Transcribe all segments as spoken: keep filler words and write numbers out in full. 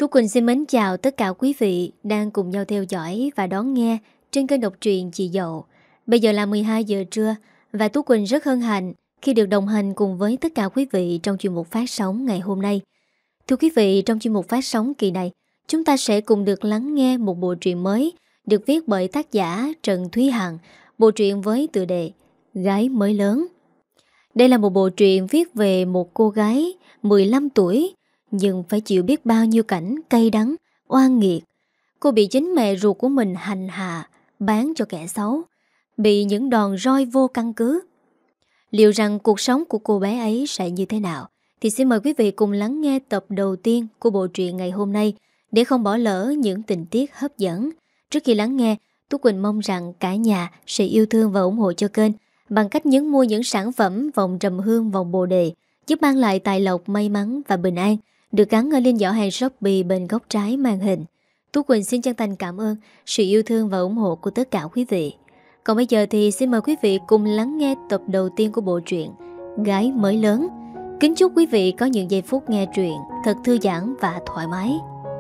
Tú Quỳnh xin mến chào tất cả quý vị đang cùng nhau theo dõi và đón nghe trên kênh đọc truyện Chị Dậu. Bây giờ là mười hai giờ trưa và Tú Quỳnh rất hân hạnh khi được đồng hành cùng với tất cả quý vị trong chuyên mục phát sóng ngày hôm nay. Thưa quý vị, trong chuyên mục phát sóng kỳ này, chúng ta sẽ cùng được lắng nghe một bộ truyện mới được viết bởi tác giả Trần Thúy Hằng, bộ truyện với tựa đề Gái Mới Lớn. Đây là một bộ truyện viết về một cô gái mười lăm tuổi nhưng phải chịu biết bao nhiêu cảnh cay đắng, oan nghiệt. Cô bị chính mẹ ruột của mình hành hạ, bán cho kẻ xấu, bị những đòn roi vô căn cứ. Liệu rằng cuộc sống của cô bé ấy sẽ như thế nào? Thì xin mời quý vị cùng lắng nghe tập đầu tiên của bộ truyện ngày hôm nay để không bỏ lỡ những tình tiết hấp dẫn. Trước khi lắng nghe, Tú Quỳnh mong rằng cả nhà sẽ yêu thương và ủng hộ cho kênh bằng cách nhấn mua những sản phẩm vòng trầm hương, vòng bồ đề giúp mang lại tài lộc, may mắn và bình an, được gắn ở link giỏ hàng Shopee bên góc trái màn hình. Tú Quỳnh xin chân thành cảm ơn sự yêu thương và ủng hộ của tất cả quý vị. Còn bây giờ thì xin mời quý vị cùng lắng nghe tập đầu tiên của bộ truyện Gái Mới Lớn. Kính chúc quý vị có những giây phút nghe truyện thật thư giãn và thoải mái.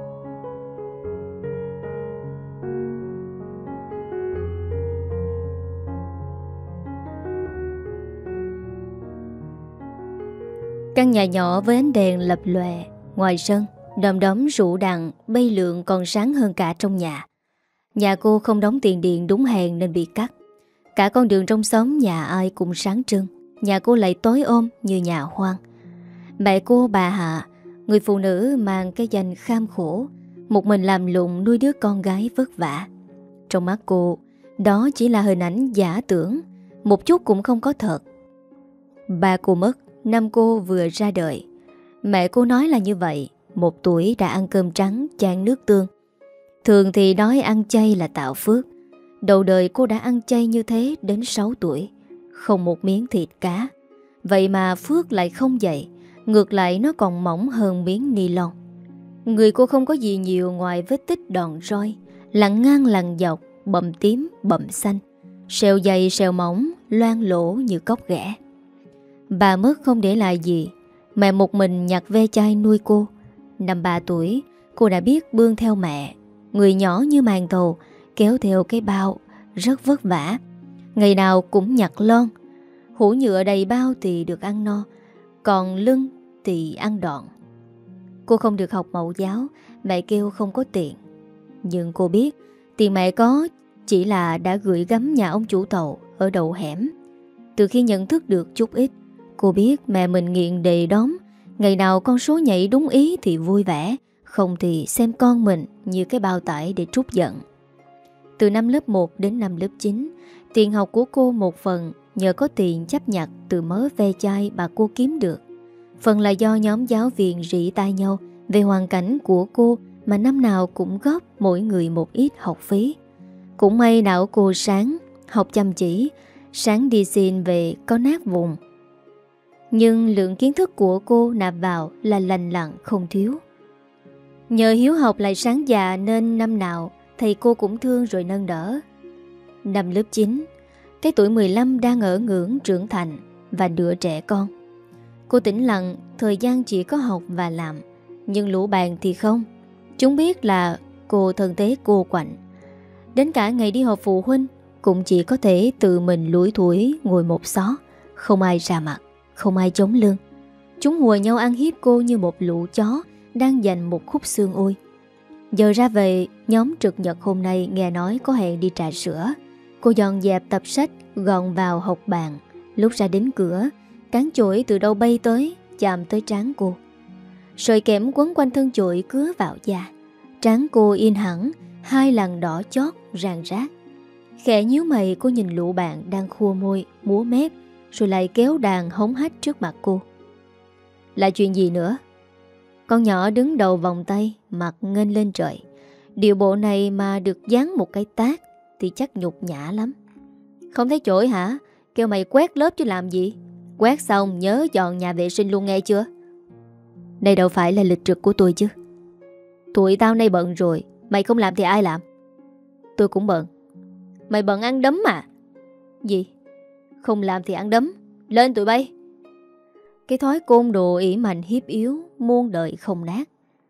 Căn nhà nhỏ với ánh đèn lập lòe ngoài sân, đom đóm rủ đằng bay lượn còn sáng hơn cả trong nhà. Nhà cô không đóng tiền điện đúng hẹn nên bị cắt. Cả con đường trong xóm nhà ai cũng sáng trưng, nhà cô lại tối ôm như nhà hoang. Mẹ cô, bà Hạ, người phụ nữ mang cái danh kham khổ, một mình làm lụng nuôi đứa con gái vất vả. Trong mắt cô, đó chỉ là hình ảnh giả tưởng, một chút cũng không có thật. Ba cô mất năm cô vừa ra đời. Mẹ cô nói là như vậy, một tuổi đã ăn cơm trắng chan nước tương. Thường thì nói ăn chay là tạo phước. Đầu đời cô đã ăn chay như thế đến sáu tuổi, không một miếng thịt cá. Vậy mà phước lại không vậy, ngược lại nó còn mỏng hơn miếng ni lông. Người cô không có gì nhiều ngoài vết tích đòn roi, lằn ngang lằn dọc, bầm tím bầm xanh, sẹo dày sẹo mỏng, loang lỗ như cốc ghẻ. Bà mất không để lại gì. Mẹ một mình nhặt ve chai nuôi cô. Năm ba tuổi, cô đã biết bươn theo mẹ, người nhỏ như màn thầu, kéo theo cái bao, rất vất vả. Ngày nào cũng nhặt lon. Hũ nhựa đầy bao thì được ăn no, còn lưng thì ăn đòn. Cô không được học mẫu giáo, mẹ kêu không có tiền. Nhưng cô biết tiền mẹ có chỉ là đã gửi gắm nhà ông chủ tàu ở đầu hẻm. Từ khi nhận thức được chút ít, cô biết mẹ mình nghiện đề đóm. Ngày nào con số nhảy đúng ý thì vui vẻ, không thì xem con mình như cái bao tải để trút giận. Từ năm lớp một đến năm lớp chín, tiền học của cô một phần nhờ có tiền chấp nhặt từ mớ ve chai bà cô kiếm được. Phần là do nhóm giáo viên rỉ tai nhau về hoàn cảnh của cô mà năm nào cũng góp mỗi người một ít học phí. Cũng may não cô sáng, học chăm chỉ, sáng đi xin về có nát vùng. Nhưng lượng kiến thức của cô nạp vào là lành lặn không thiếu. Nhờ hiếu học lại sáng dạ nên năm nào thầy cô cũng thương rồi nâng đỡ. Năm lớp chín, cái tuổi mười lăm đang ở ngưỡng trưởng thành và nửa trẻ con. Cô tĩnh lặng, thời gian chỉ có học và làm. Nhưng lũ bạn thì không. Chúng biết là cô thân thế cô quạnh. Đến cả ngày đi họp phụ huynh cũng chỉ có thể tự mình lủi thủi ngồi một xó, không ai ra mặt, không ai chống lưng. Chúng hùa nhau ăn hiếp cô như một lũ chó đang giành một khúc xương ôi. Giờ ra về, nhóm trực nhật hôm nay nghe nói có hẹn đi trà sữa. Cô dọn dẹp tập sách, gọn vào học bàn. Lúc ra đến cửa, cán chổi từ đâu bay tới, chạm tới trán cô. Sợi kẽm quấn quanh thân chổi cứa vào da. Trán cô in hẳn, hai lằn đỏ chót, ràng rác. Khẽ nhíu mày, cô nhìn lũ bạn đang khua môi, múa mép, rồi lại kéo đàn hống hách trước mặt cô. Là chuyện gì nữa? Con nhỏ đứng đầu vòng tay, mặt nghênh lên trời. Điệu bộ này mà được dán một cái tát thì chắc nhục nhã lắm. Không thấy chổi hả? Kêu mày quét lớp chứ làm gì? Quét xong nhớ dọn nhà vệ sinh luôn nghe chưa? Đây đâu phải là lịch trực của tôi chứ. Tụi tao nay bận rồi, mày không làm thì ai làm? Tôi cũng bận. Mày bận ăn đấm à? Gì? Không làm thì ăn đấm. Lên tụi bay. Cái thói côn đồ ỷ mạnh hiếp yếu muôn đời không nát.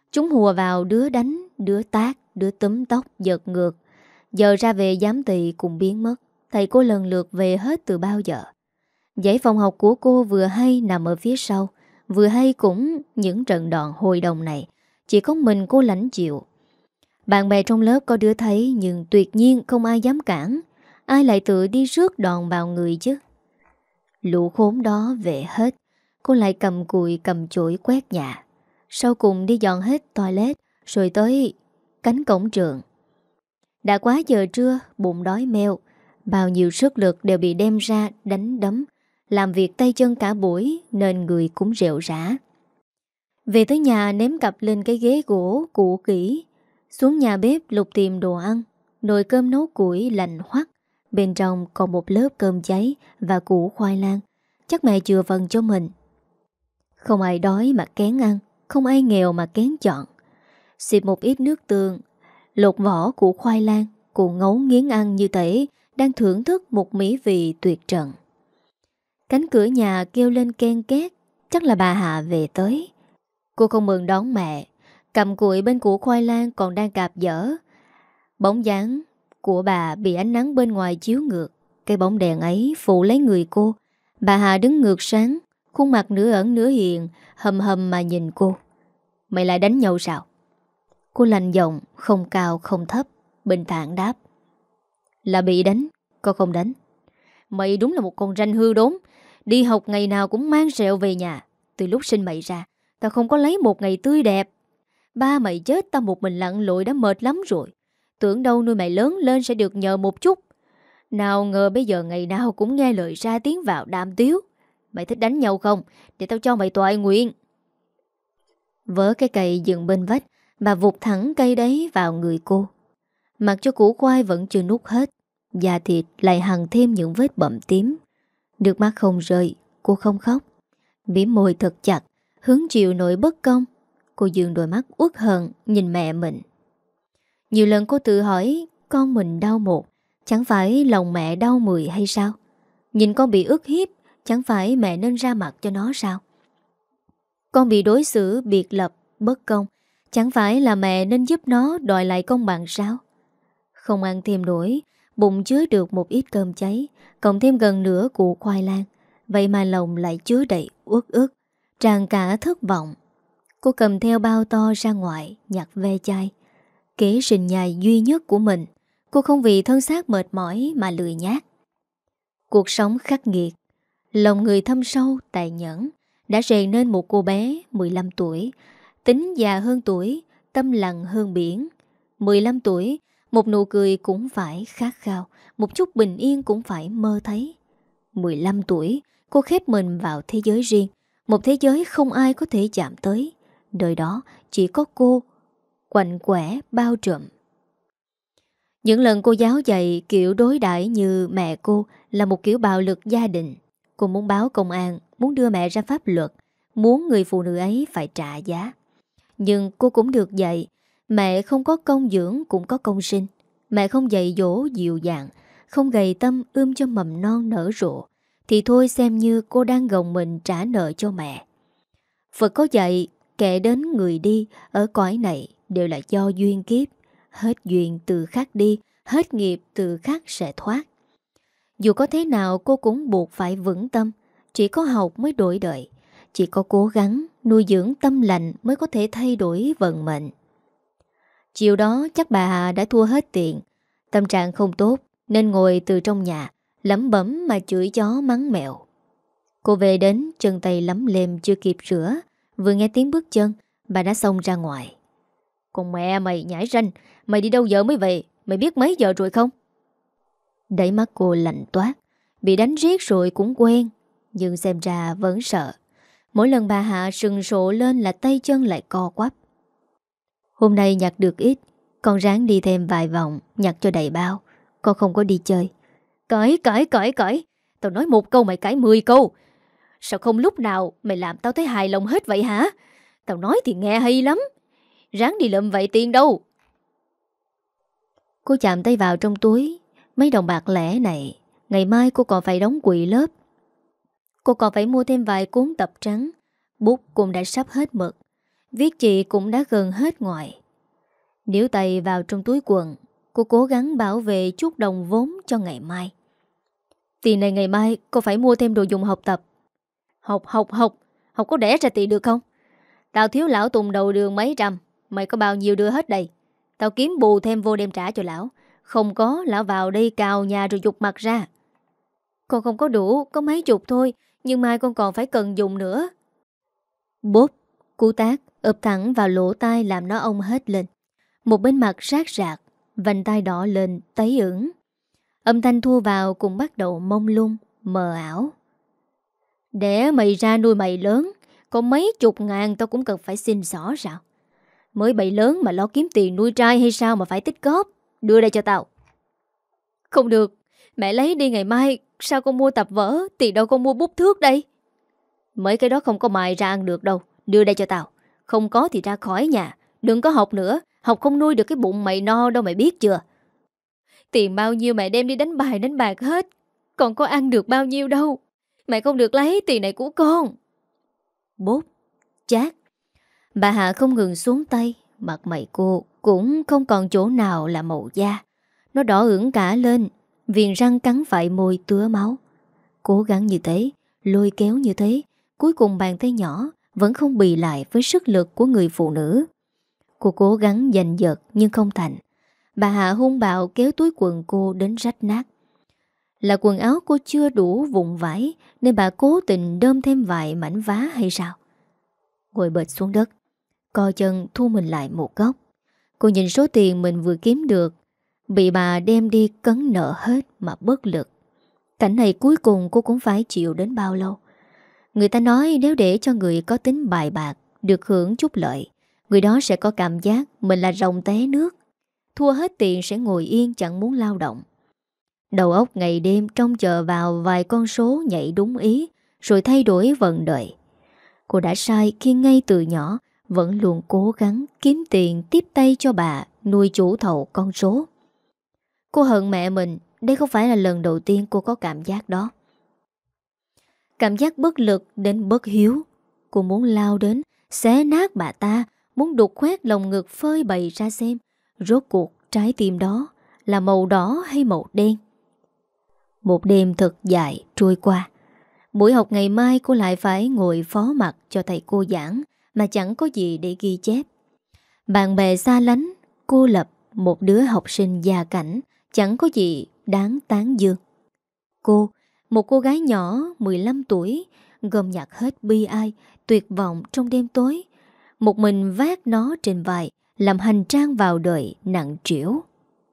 Chúng hùa vào đứa đánh, đứa tát, đứa túm tóc, giật ngược. Giờ ra về giám thị cũng biến mất. Thầy cô lần lượt về hết từ bao giờ. Dãy phòng học của cô vừa hay nằm ở phía sau, vừa hay cũng những trận đòn hồi đồng này. Chỉ có mình cô lãnh chịu. Bạn bè trong lớp có đứa thấy nhưng tuyệt nhiên không ai dám cản. Ai lại tự đi rước đòn vào người chứ. Lũ khốn đó về hết. Cô lại cầm cùi cầm chổi quét nhà. Sau cùng đi dọn hết toilet rồi tới cánh cổng trường. Đã quá giờ trưa, bụng đói meo. Bao nhiêu sức lực đều bị đem ra đánh đấm. Làm việc tay chân cả buổi nên người cũng rệu rã. Về tới nhà ném cặp lên cái ghế gỗ cũ kỹ. Xuống nhà bếp lục tìm đồ ăn. Nồi cơm nấu củi lạnh hoắt. Bên trong còn một lớp cơm cháy và củ khoai lang. Chắc mẹ chừa phần cho mình. Không ai đói mà kén ăn, không ai nghèo mà kén chọn. Xịt một ít nước tương, lột vỏ củ khoai lang, cụ ngấu nghiến ăn như thể đang thưởng thức một mỹ vị tuyệt trần. Cánh cửa nhà kêu lên ken két, chắc là bà Hạ về tới. Cô không mừng đón mẹ, cầm cụi bên củ khoai lang còn đang cạp dở. Bóng dáng của bà bị ánh nắng bên ngoài chiếu ngược. Cái bóng đèn ấy phụ lấy người cô. Bà Hà đứng ngược sáng, khuôn mặt nửa ẩn nửa hiện, hầm hầm mà nhìn cô. Mày lại đánh nhau sao? Cô lạnh giọng, không cao không thấp, bình thản đáp. Là bị đánh, con không đánh. Mày đúng là một con ranh hư đốn. Đi học ngày nào cũng mang rẹo về nhà. Từ lúc sinh mày ra, tao không có lấy một ngày tươi đẹp. Ba mày chết tao một mình lặn lội đã mệt lắm rồi. Tưởng đâu nuôi mày lớn lên sẽ được nhờ một chút. Nào ngờ bây giờ ngày nào cũng nghe lời ra tiếng vào đàm tiếu. Mày thích đánh nhau không? Để tao cho mày toại nguyện. Vớ cái cây dựng bên vách, bà vụt thẳng cây đấy vào người cô. Mặc cho củ khoai vẫn chưa nuốt hết, da thịt lại hằn thêm những vết bầm tím. Nước mắt không rơi, cô không khóc. Mỉm môi thật chặt, hứng chịu nỗi bất công. Cô dường đôi mắt uất hận nhìn mẹ mình. Nhiều lần cô tự hỏi con mình đau một, chẳng phải lòng mẹ đau mười hay sao? Nhìn con bị ức hiếp, chẳng phải mẹ nên ra mặt cho nó sao? Con bị đối xử biệt lập, bất công, chẳng phải là mẹ nên giúp nó đòi lại công bằng sao? Không ăn thêm nổi, bụng chứa được một ít cơm cháy, cộng thêm gần nửa củ khoai lang. Vậy mà lòng lại chứa đầy uất ức, tràn cả thất vọng. Cô cầm theo bao to ra ngoài, nhặt ve chai. Kế sinh nhai duy nhất của mình, cô không vì thân xác mệt mỏi mà lười nhác. Cuộc sống khắc nghiệt, lòng người thâm sâu, tàn nhẫn, đã rèn nên một cô bé mười lăm tuổi, tính già hơn tuổi, tâm lặng hơn biển. mười lăm tuổi, một nụ cười cũng phải khát khao, một chút bình yên cũng phải mơ thấy. mười lăm tuổi, cô khép mình vào thế giới riêng, một thế giới không ai có thể chạm tới. Nơi đó chỉ có cô, quạnh quẻ bao trùm. Những lần cô giáo dạy kiểu đối đãi như mẹ cô là một kiểu bạo lực gia đình. Cô muốn báo công an, muốn đưa mẹ ra pháp luật, muốn người phụ nữ ấy phải trả giá. Nhưng cô cũng được dạy, mẹ không có công dưỡng cũng có công sinh. Mẹ không dạy dỗ dịu dàng, không gầy tâm ươm cho mầm non nở rộ, thì thôi xem như cô đang gồng mình trả nợ cho mẹ. Phật có dạy, kẻ đến người đi ở cõi này đều là do duyên kiếp. Hết duyên từ khắc đi, hết nghiệp từ khắc sẽ thoát. Dù có thế nào cô cũng buộc phải vững tâm. Chỉ có học mới đổi đời. Chỉ có cố gắng nuôi dưỡng tâm lành mới có thể thay đổi vận mệnh. Chiều đó chắc bà Hà đã thua hết tiền. Tâm trạng không tốt nên ngồi từ trong nhà lẩm bẩm mà chửi chó mắng mèo. Cô về đến chân tay lấm lem chưa kịp rửa, vừa nghe tiếng bước chân bà đã xông ra ngoài. Con mẹ mày nhảy ranh, mày đi đâu giờ mới về? Mày biết mấy giờ rồi không? Đáy mắt cô lạnh toát. Bị đánh riết rồi cũng quen, nhưng xem ra vẫn sợ. Mỗi lần bà Hạ sừng sộ lên là tay chân lại co quắp. Hôm nay nhặt được ít, con ráng đi thêm vài vòng, nhặt cho đầy bao. Con không có đi chơi. Cãi cãi cãi cãi, tao nói một câu mày cãi mười câu. Sao không lúc nào mày làm tao thấy hài lòng hết vậy hả? Tao nói thì nghe hay lắm. Ráng đi lượm vậy tiền đâu. Cô chạm tay vào trong túi. Mấy đồng bạc lẻ này, ngày mai cô còn phải đóng quỹ lớp. Cô còn phải mua thêm vài cuốn tập trắng. Bút cũng đã sắp hết mực. Viết chị cũng đã gần hết ngoài. Níu tay vào trong túi quần, cô cố gắng bảo vệ chút đồng vốn cho ngày mai. Tiền này ngày mai cô phải mua thêm đồ dùng học tập. Học học học Học có đẻ ra tiền được không? Tao thiếu lão Tùng đầu đường mấy trăm, mày có bao nhiêu đưa hết đây? Tao kiếm bù thêm vô đem trả cho lão. Không có, lão vào đây cào nhà rồi dục mặt ra. Con không có đủ, có mấy chục thôi, nhưng mai con còn phải cần dùng nữa. Bốp, cú tác ập thẳng vào lỗ tai làm nó ong hết lên. Một bên mặt rát rạc, vành tai đỏ lên, tấy ửng. Âm thanh thua vào cũng bắt đầu mông lung, mờ ảo. Để mày ra nuôi mày lớn, có mấy chục ngàn tao cũng cần phải xin xỏ sao? Mới bậy lớn mà lo kiếm tiền nuôi trai hay sao mà phải tích góp? Đưa đây cho tao. Không được, mẹ lấy đi ngày mai. Sao con mua tập vở, tiền đâu con mua bút thước đây? Mấy cái đó không có mài ra ăn được đâu. Đưa đây cho tao. Không có thì ra khỏi nhà. Đừng có học nữa. Học không nuôi được cái bụng mày no đâu mày biết chưa? Tiền bao nhiêu mẹ đem đi đánh bài đánh bạc hết. Còn có ăn được bao nhiêu đâu. Mẹ không được lấy tiền này của con. Bốp, chát. Bà Hạ không ngừng xuống tay. Mặt mày cô cũng không còn chỗ nào là màu da. Nó đỏ ửng cả lên. Viền răng cắn phải môi tứa máu. Cố gắng như thế, lôi kéo như thế, cuối cùng bàn tay nhỏ vẫn không bì lại với sức lực của người phụ nữ. Cô cố gắng giành giật nhưng không thành. Bà Hạ hung bạo kéo túi quần cô đến rách nát. Là quần áo cô chưa đủ vụn vải nên bà cố tình đơm thêm vài mảnh vá hay sao? Ngồi bệt xuống đất, co chân thu mình lại một góc. Cô nhìn số tiền mình vừa kiếm được bị bà đem đi cấn nợ hết mà bất lực. Cảnh này cuối cùng cô cũng phải chịu đến bao lâu? Người ta nói nếu để cho người có tính bài bạc được hưởng chút lợi, người đó sẽ có cảm giác mình là rồng té nước. Thua hết tiền sẽ ngồi yên chẳng muốn lao động. Đầu óc ngày đêm trông chờ vào vài con số nhảy đúng ý rồi thay đổi vận đời. Cô đã sai khi ngay từ nhỏ vẫn luôn cố gắng kiếm tiền tiếp tay cho bà nuôi chủ thầu con số. Cô hận mẹ mình. Đây không phải là lần đầu tiên cô có cảm giác đó. Cảm giác bất lực đến bất hiếu. Cô muốn lao đến xé nát bà ta, muốn đục khoét lồng ngực phơi bày ra xem rốt cuộc trái tim đó là màu đỏ hay màu đen. Một đêm thật dài trôi qua. Buổi học ngày mai cô lại phải ngồi phó mặt cho thầy cô giảng mà chẳng có gì để ghi chép. Bạn bè xa lánh, cô lập, một đứa học sinh gia cảnh chẳng có gì đáng tán dương. Cô, một cô gái nhỏ mười lăm tuổi, gom nhặt hết bi ai, tuyệt vọng trong đêm tối, một mình vác nó trên vai, làm hành trang vào đời nặng trĩu.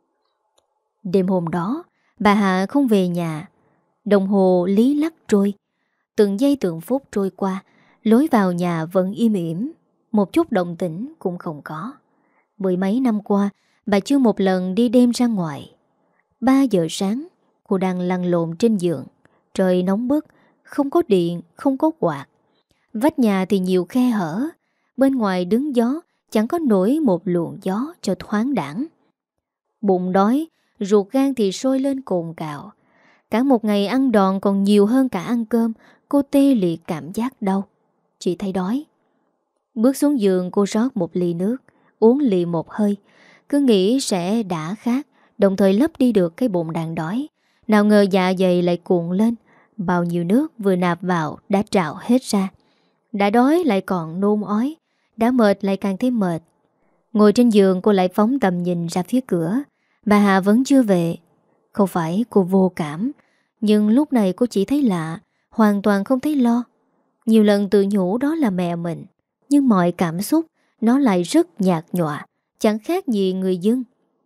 Đêm hôm đó, bà Hạ không về nhà. Đồng hồ lý lắc trôi, từng giây từng phút trôi qua, lối vào nhà vẫn im ỉm, một chút động tĩnh cũng không có. Mười mấy năm qua, bà chưa một lần đi đêm ra ngoài. Ba giờ sáng, cô đang lăn lộn trên giường. Trời nóng bức, không có điện, không có quạt. Vách nhà thì nhiều khe hở. Bên ngoài đứng gió, chẳng có nổi một luồng gió cho thoáng đãng. Bụng đói, ruột gan thì sôi lên cồn cào. Cả một ngày ăn đòn còn nhiều hơn cả ăn cơm. Cô tê liệt cảm giác đau. Chỉ thấy đói. Bước xuống giường cô rót một ly nước, uống lì một hơi. Cứ nghĩ sẽ đã khát, đồng thời lấp đi được cái bụng đang đói. Nào ngờ dạ dày lại cuộn lên. Bao nhiêu nước vừa nạp vào đã trào hết ra. Đã đói lại còn nôn ói, đã mệt lại càng thêm mệt. Ngồi trên giường cô lại phóng tầm nhìn ra phía cửa. Bà Hà vẫn chưa về. Không phải cô vô cảm, nhưng lúc này cô chỉ thấy lạ, hoàn toàn không thấy lo. Nhiều lần tự nhủ đó là mẹ mình, nhưng mọi cảm xúc nó lại rất nhạt nhòa, chẳng khác gì người dân.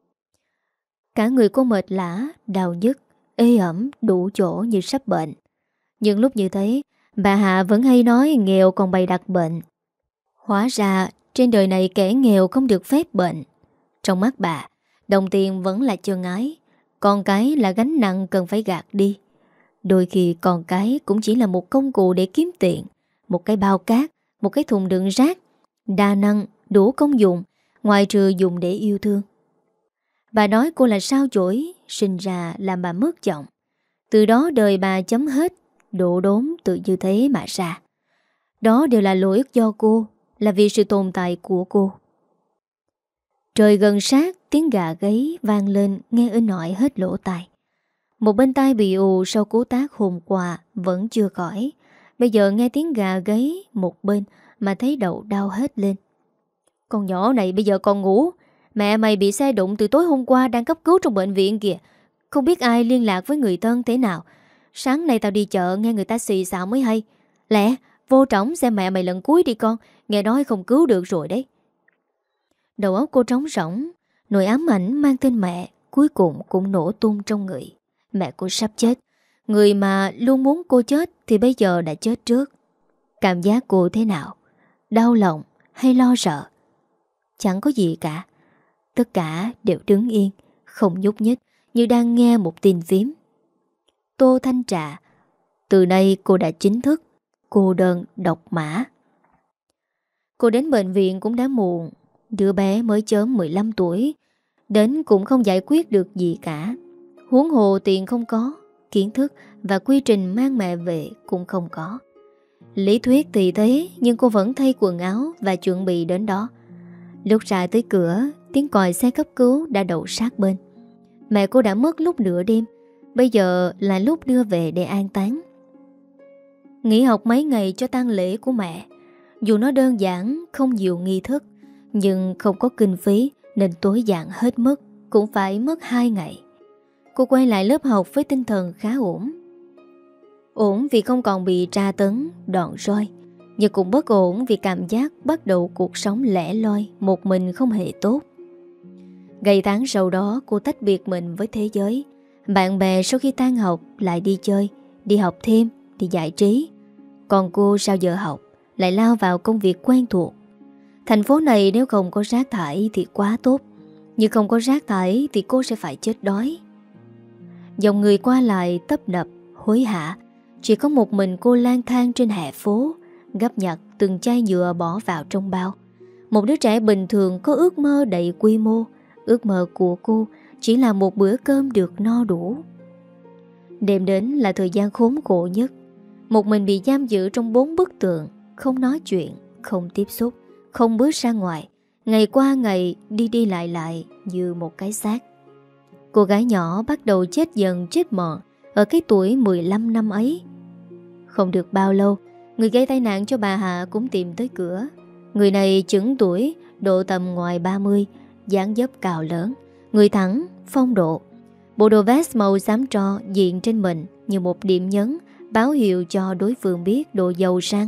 Cả người cô mệt lả, đau nhức, ê ẩm đủ chỗ như sắp bệnh. Nhưng lúc như thế, bà Hạ vẫn hay nói nghèo còn bày đặt bệnh. Hóa ra trên đời này kẻ nghèo không được phép bệnh. Trong mắt bà, đồng tiền vẫn là chân ái, con cái là gánh nặng cần phải gạt đi. Đôi khi con cái cũng chỉ là một công cụ để kiếm tiền, một cái bao cát, một cái thùng đựng rác, đa năng, đủ công dụng, ngoài trừ dùng để yêu thương. Bà nói cô là sao chổi, sinh ra làm bà mất chồng. Từ đó đời bà chấm hết, đổ đốn tự như thế mà ra. Đó đều là lỗi do cô, là vì sự tồn tại của cô. Trời gần sát, tiếng gà gáy vang lên nghe inh ỏi hết lỗ tai. Một bên tai bị ù sau cú tác hôm qua vẫn chưa khỏi. Bây giờ nghe tiếng gà gáy một bên mà thấy đầu đau hết lên. Con nhỏ này bây giờ còn ngủ. Mẹ mày bị xe đụng từ tối hôm qua đang cấp cứu trong bệnh viện kìa. Không biết ai liên lạc với người thân thế nào. Sáng nay tao đi chợ nghe người ta xì xào mới hay. Lẹ, vô trỏng xem mẹ mày lần cuối đi con. Nghe nói không cứu được rồi đấy. Đầu óc cô trống rỗng. Nỗi ám ảnh mang tên mẹ cuối cùng cũng nổ tung trong người. Mẹ cô sắp chết. Người mà luôn muốn cô chết thì bây giờ đã chết trước. Cảm giác cô thế nào? Đau lòng hay lo sợ? Chẳng có gì cả. Tất cả đều đứng yên, không nhúc nhích, như đang nghe một tin phím. Tô Thanh Trà. Từ nay cô đã chính thức cô đơn độc mã. Cô đến bệnh viện cũng đã muộn. Đứa bé mới chớm mười lăm tuổi. Đến cũng không giải quyết được gì cả. Huống hồ tiền không có, kiến thức và quy trình mang mẹ về cũng không có. Lý thuyết thì thế, nhưng cô vẫn thay quần áo và chuẩn bị đến đó. Lúc ra tới cửa, tiếng còi xe cấp cứu đã đậu sát bên. Mẹ cô đã mất lúc nửa đêm. Bây giờ là lúc đưa về để an táng. Nghỉ học mấy ngày cho tang lễ của mẹ. Dù nó đơn giản, không nhiều nghi thức, nhưng không có kinh phí nên tối giản hết mức cũng phải mất hai ngày. Cô quay lại lớp học với tinh thần khá ổn. Ổn vì không còn bị tra tấn, đòn roi, nhưng cũng bất ổn vì cảm giác bắt đầu cuộc sống lẻ loi một mình không hề tốt. Ngày tháng sau đó cô tách biệt mình với thế giới. Bạn bè sau khi tan học lại đi chơi, đi học thêm, đi giải trí. Còn cô sau giờ học lại lao vào công việc quen thuộc. Thành phố này nếu không có rác thải thì quá tốt, nhưng không có rác thải thì cô sẽ phải chết đói. Dòng người qua lại tấp nập, hối hả. Chỉ có một mình cô lang thang trên hè phố, gấp nhặt từng chai nhựa bỏ vào trong bao. Một đứa trẻ bình thường có ước mơ đầy quy mô. Ước mơ của cô chỉ là một bữa cơm được no đủ. Đêm đến là thời gian khốn khổ nhất. Một mình bị giam giữ trong bốn bức tường, không nói chuyện, không tiếp xúc, không bước ra ngoài. Ngày qua ngày đi đi lại lại như một cái xác. Cô gái nhỏ bắt đầu chết dần chết mòn ở cái tuổi mười lăm năm ấy. Không được bao lâu, người gây tai nạn cho bà Hạ cũng tìm tới cửa. Người này chững tuổi, độ tầm ngoài ba mươi, dáng dấp cao lớn, người thẳng, phong độ. Bộ đồ vest màu xám tro diện trên mình như một điểm nhấn, báo hiệu cho đối phương biết độ giàu sang.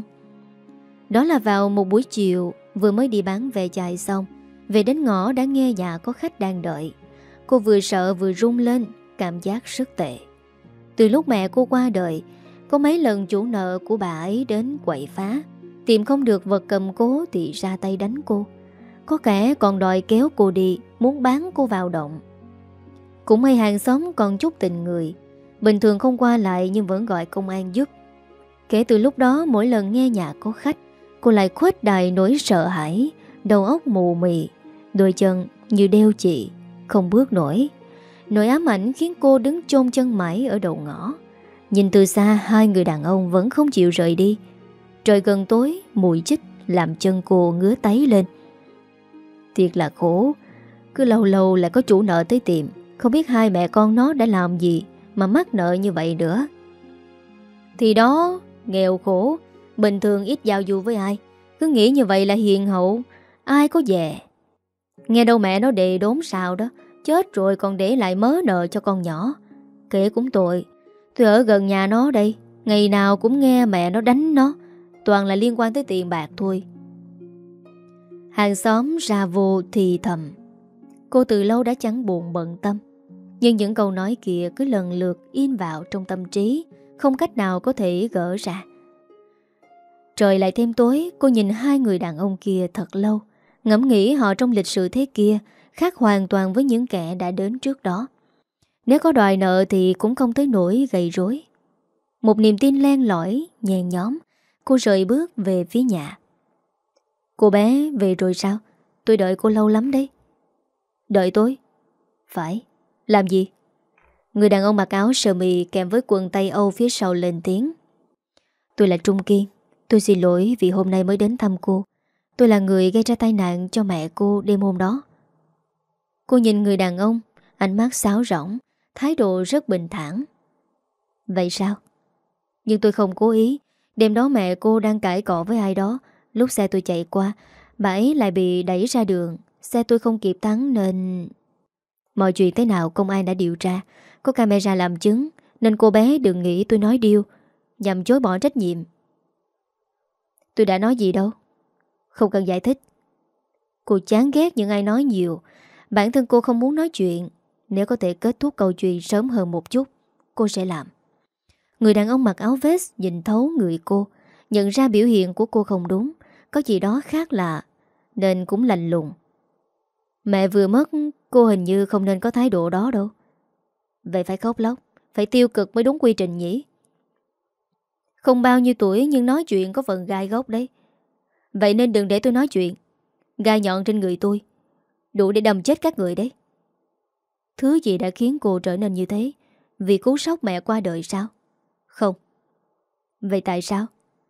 Đó là vào một buổi chiều, vừa mới đi bán ve chai xong, về đến ngõ đã nghe nhà có khách đang đợi. Cô vừa sợ vừa run lên, cảm giác rất tệ. Từ lúc mẹ cô qua đời, có mấy lần chủ nợ của bà ấy đến quậy phá, tìm không được vật cầm cố thì ra tay đánh cô. Có kẻ còn đòi kéo cô đi, muốn bán cô vào động. Cũng may hàng xóm còn chút tình người, bình thường không qua lại nhưng vẫn gọi công an giúp. Kể từ lúc đó, mỗi lần nghe nhà có khách, cô lại khuếch đại nỗi sợ hãi, đầu óc mù mị, đôi chân như đeo chì, không bước nổi. Nỗi ám ảnh khiến cô đứng chôn chân mãi ở đầu ngõ. Nhìn từ xa, hai người đàn ông vẫn không chịu rời đi. Trời gần tối, mùi chích làm chân cô ngứa táy lên. Thiệt là khổ, cứ lâu lâu lại có chủ nợ tới tìm. Không biết hai mẹ con nó đã làm gì mà mắc nợ như vậy nữa. Thì đó, nghèo khổ, bình thường ít giao du với ai, cứ nghĩ như vậy là hiền hậu, ai có dè. Nghe đâu mẹ nó đề đốn sao đó, chết rồi còn để lại mớ nợ cho con nhỏ. Kể cũng tội. Tôi ở gần nhà nó đây, ngày nào cũng nghe mẹ nó đánh nó, toàn là liên quan tới tiền bạc thôi. Hàng xóm ra vô thì thầm. Cô từ lâu đã chẳng buồn bận tâm, nhưng những câu nói kia cứ lần lượt in vào trong tâm trí, không cách nào có thể gỡ ra. Trời lại thêm tối, cô nhìn hai người đàn ông kia thật lâu, ngẫm nghĩ họ trong lịch sử thế kia khác hoàn toàn với những kẻ đã đến trước đó. Nếu có đòi nợ thì cũng không tới nỗi gây rối. Một niềm tin len lỏi, nhen nhóm, cô rời bước về phía nhà. Cô bé về rồi sao? Tôi đợi cô lâu lắm đấy. Đợi tôi? Phải. Làm gì? Người đàn ông mặc áo sơ mi kèm với quần tây Âu phía sau lên tiếng. Tôi là Trung Kiên. Tôi xin lỗi vì hôm nay mới đến thăm cô. Tôi là người gây ra tai nạn cho mẹ cô đêm hôm đó. Cô nhìn người đàn ông, ánh mắt sáo rỗng, thái độ rất bình thản. Vậy sao? Nhưng tôi không cố ý. Đêm đó mẹ cô đang cãi cọ với ai đó. Lúc xe tôi chạy qua, bà ấy lại bị đẩy ra đường. Xe tôi không kịp thắng nên... Mọi chuyện thế nào công an đã điều tra. Có camera làm chứng. Nên cô bé đừng nghĩ tôi nói điêu nhằm chối bỏ trách nhiệm. Tôi đã nói gì đâu. Không cần giải thích. Cô chán ghét những ai nói nhiều. Bản thân cô không muốn nói chuyện. Nếu có thể kết thúc câu chuyện sớm hơn một chút, cô sẽ làm. Người đàn ông mặc áo vest nhìn thấu người cô, nhận ra biểu hiện của cô không đúng, có gì đó khác lạ, nên cũng lạnh lùng. Mẹ vừa mất, cô hình như không nên có thái độ đó đâu. Vậy phải khóc lóc, phải tiêu cực mới đúng quy trình nhỉ? Không bao nhiêu tuổi nhưng nói chuyện có phần gai góc đấy. Vậy nên đừng để tôi nói chuyện. Gai nhọn trên người tôi đủ để đâm chết các người đấy. Thứ gì đã khiến cô trở nên như thế? Vì cú sốc mẹ qua đời sao? Không. Vậy tại sao?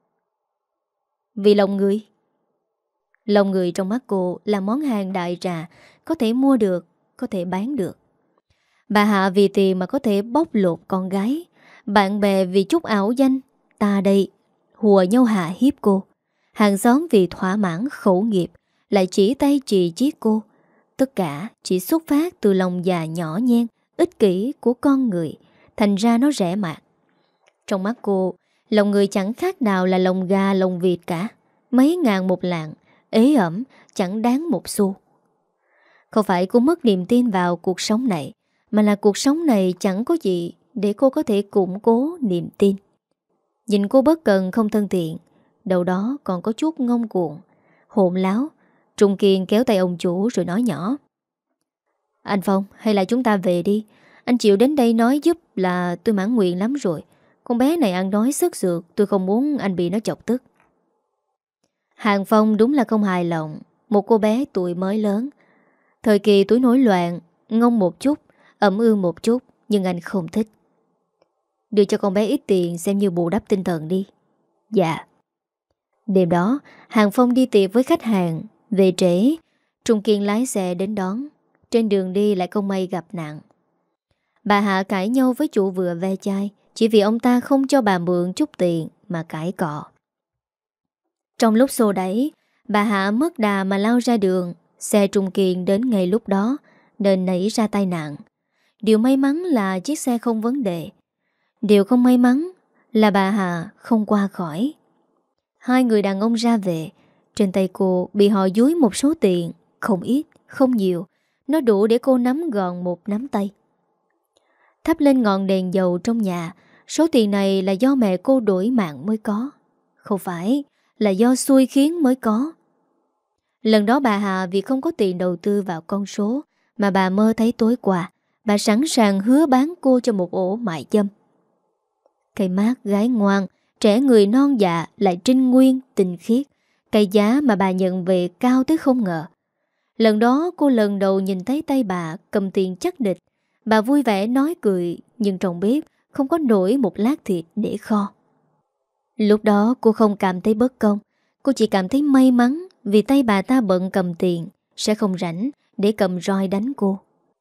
Vì lòng người. Lòng người trong mắt cô là món hàng đại trà, có thể mua được, có thể bán được. Bà Hạ vì tiền mà có thể bóc lột con gái. Bạn bè vì chút ảo danh, ta đây hùa nhau hạ hiếp cô. Hàng xóm vì thỏa mãn khẩu nghiệp lại chỉ tay chỉ chiết cô. Tất cả chỉ xuất phát từ lòng già nhỏ nhen, ích kỷ của con người, thành ra nó rẻ mạt. Trong mắt cô, lòng người chẳng khác nào là lòng gà lòng vịt cả. Mấy ngàn một lạng, ế ẩm, chẳng đáng một xu. Không phải cô mất niềm tin vào cuộc sống này, mà là cuộc sống này chẳng có gì để cô có thể củng cố niềm tin. Nhìn cô bất cần không thân thiện, đầu đó còn có chút ngông cuồng, hỗn láo. Trung Kiên kéo tay ông chủ rồi nói nhỏ: Anh Phong, hay là chúng ta về đi. Anh chịu đến đây nói giúp là tôi mãn nguyện lắm rồi. Con bé này ăn nói sức sượt, tôi không muốn anh bị nó chọc tức. Hàng Phong đúng là không hài lòng. Một cô bé tuổi mới lớn, thời kỳ tuổi nổi loạn, ngông một chút, ẩm ương một chút, nhưng anh không thích. Đưa cho con bé ít tiền xem như bù đắp tinh thần đi. Dạ. Đêm đó, Hàng Phong đi tiệc với khách hàng. Về trễ, Trung Kiên lái xe đến đón. Trên đường đi lại không may gặp nạn. Bà Hạ cãi nhau với chủ vừa ve chai, chỉ vì ông ta không cho bà mượn chút tiền mà cãi cọ. Trong lúc xô đẩy, bà Hạ mất đà mà lao ra đường. Xe Trung Kiên đến ngay lúc đó nên nảy ra tai nạn. Điều may mắn là chiếc xe không vấn đề. Điều không may mắn là bà Hạ không qua khỏi. Hai người đàn ông ra về. Trên tay cô bị họ dúi một số tiền. Không ít, không nhiều. Nó đủ để cô nắm gọn một nắm tay. Thắp lên ngọn đèn dầu trong nhà. Số tiền này là do mẹ cô đổi mạng mới có. Không phải là do xui khiến mới có. Lần đó bà Hà vì không có tiền đầu tư vào con số mà bà mơ thấy tối qua, bà sẵn sàng hứa bán cô cho một ổ mại dâm. Cây mát gái ngoan, trẻ người non dạ lại trinh nguyên, tình khiết. Cây giá mà bà nhận về cao tới không ngờ. Lần đó cô lần đầu nhìn thấy tay bà cầm tiền chắc địch. Bà vui vẻ nói cười, nhưng trong bếp không có nổi một lát thịt để kho. Lúc đó cô không cảm thấy bất công. Cô chỉ cảm thấy may mắn vì tay bà ta bận cầm tiền, sẽ không rảnh để cầm roi đánh cô.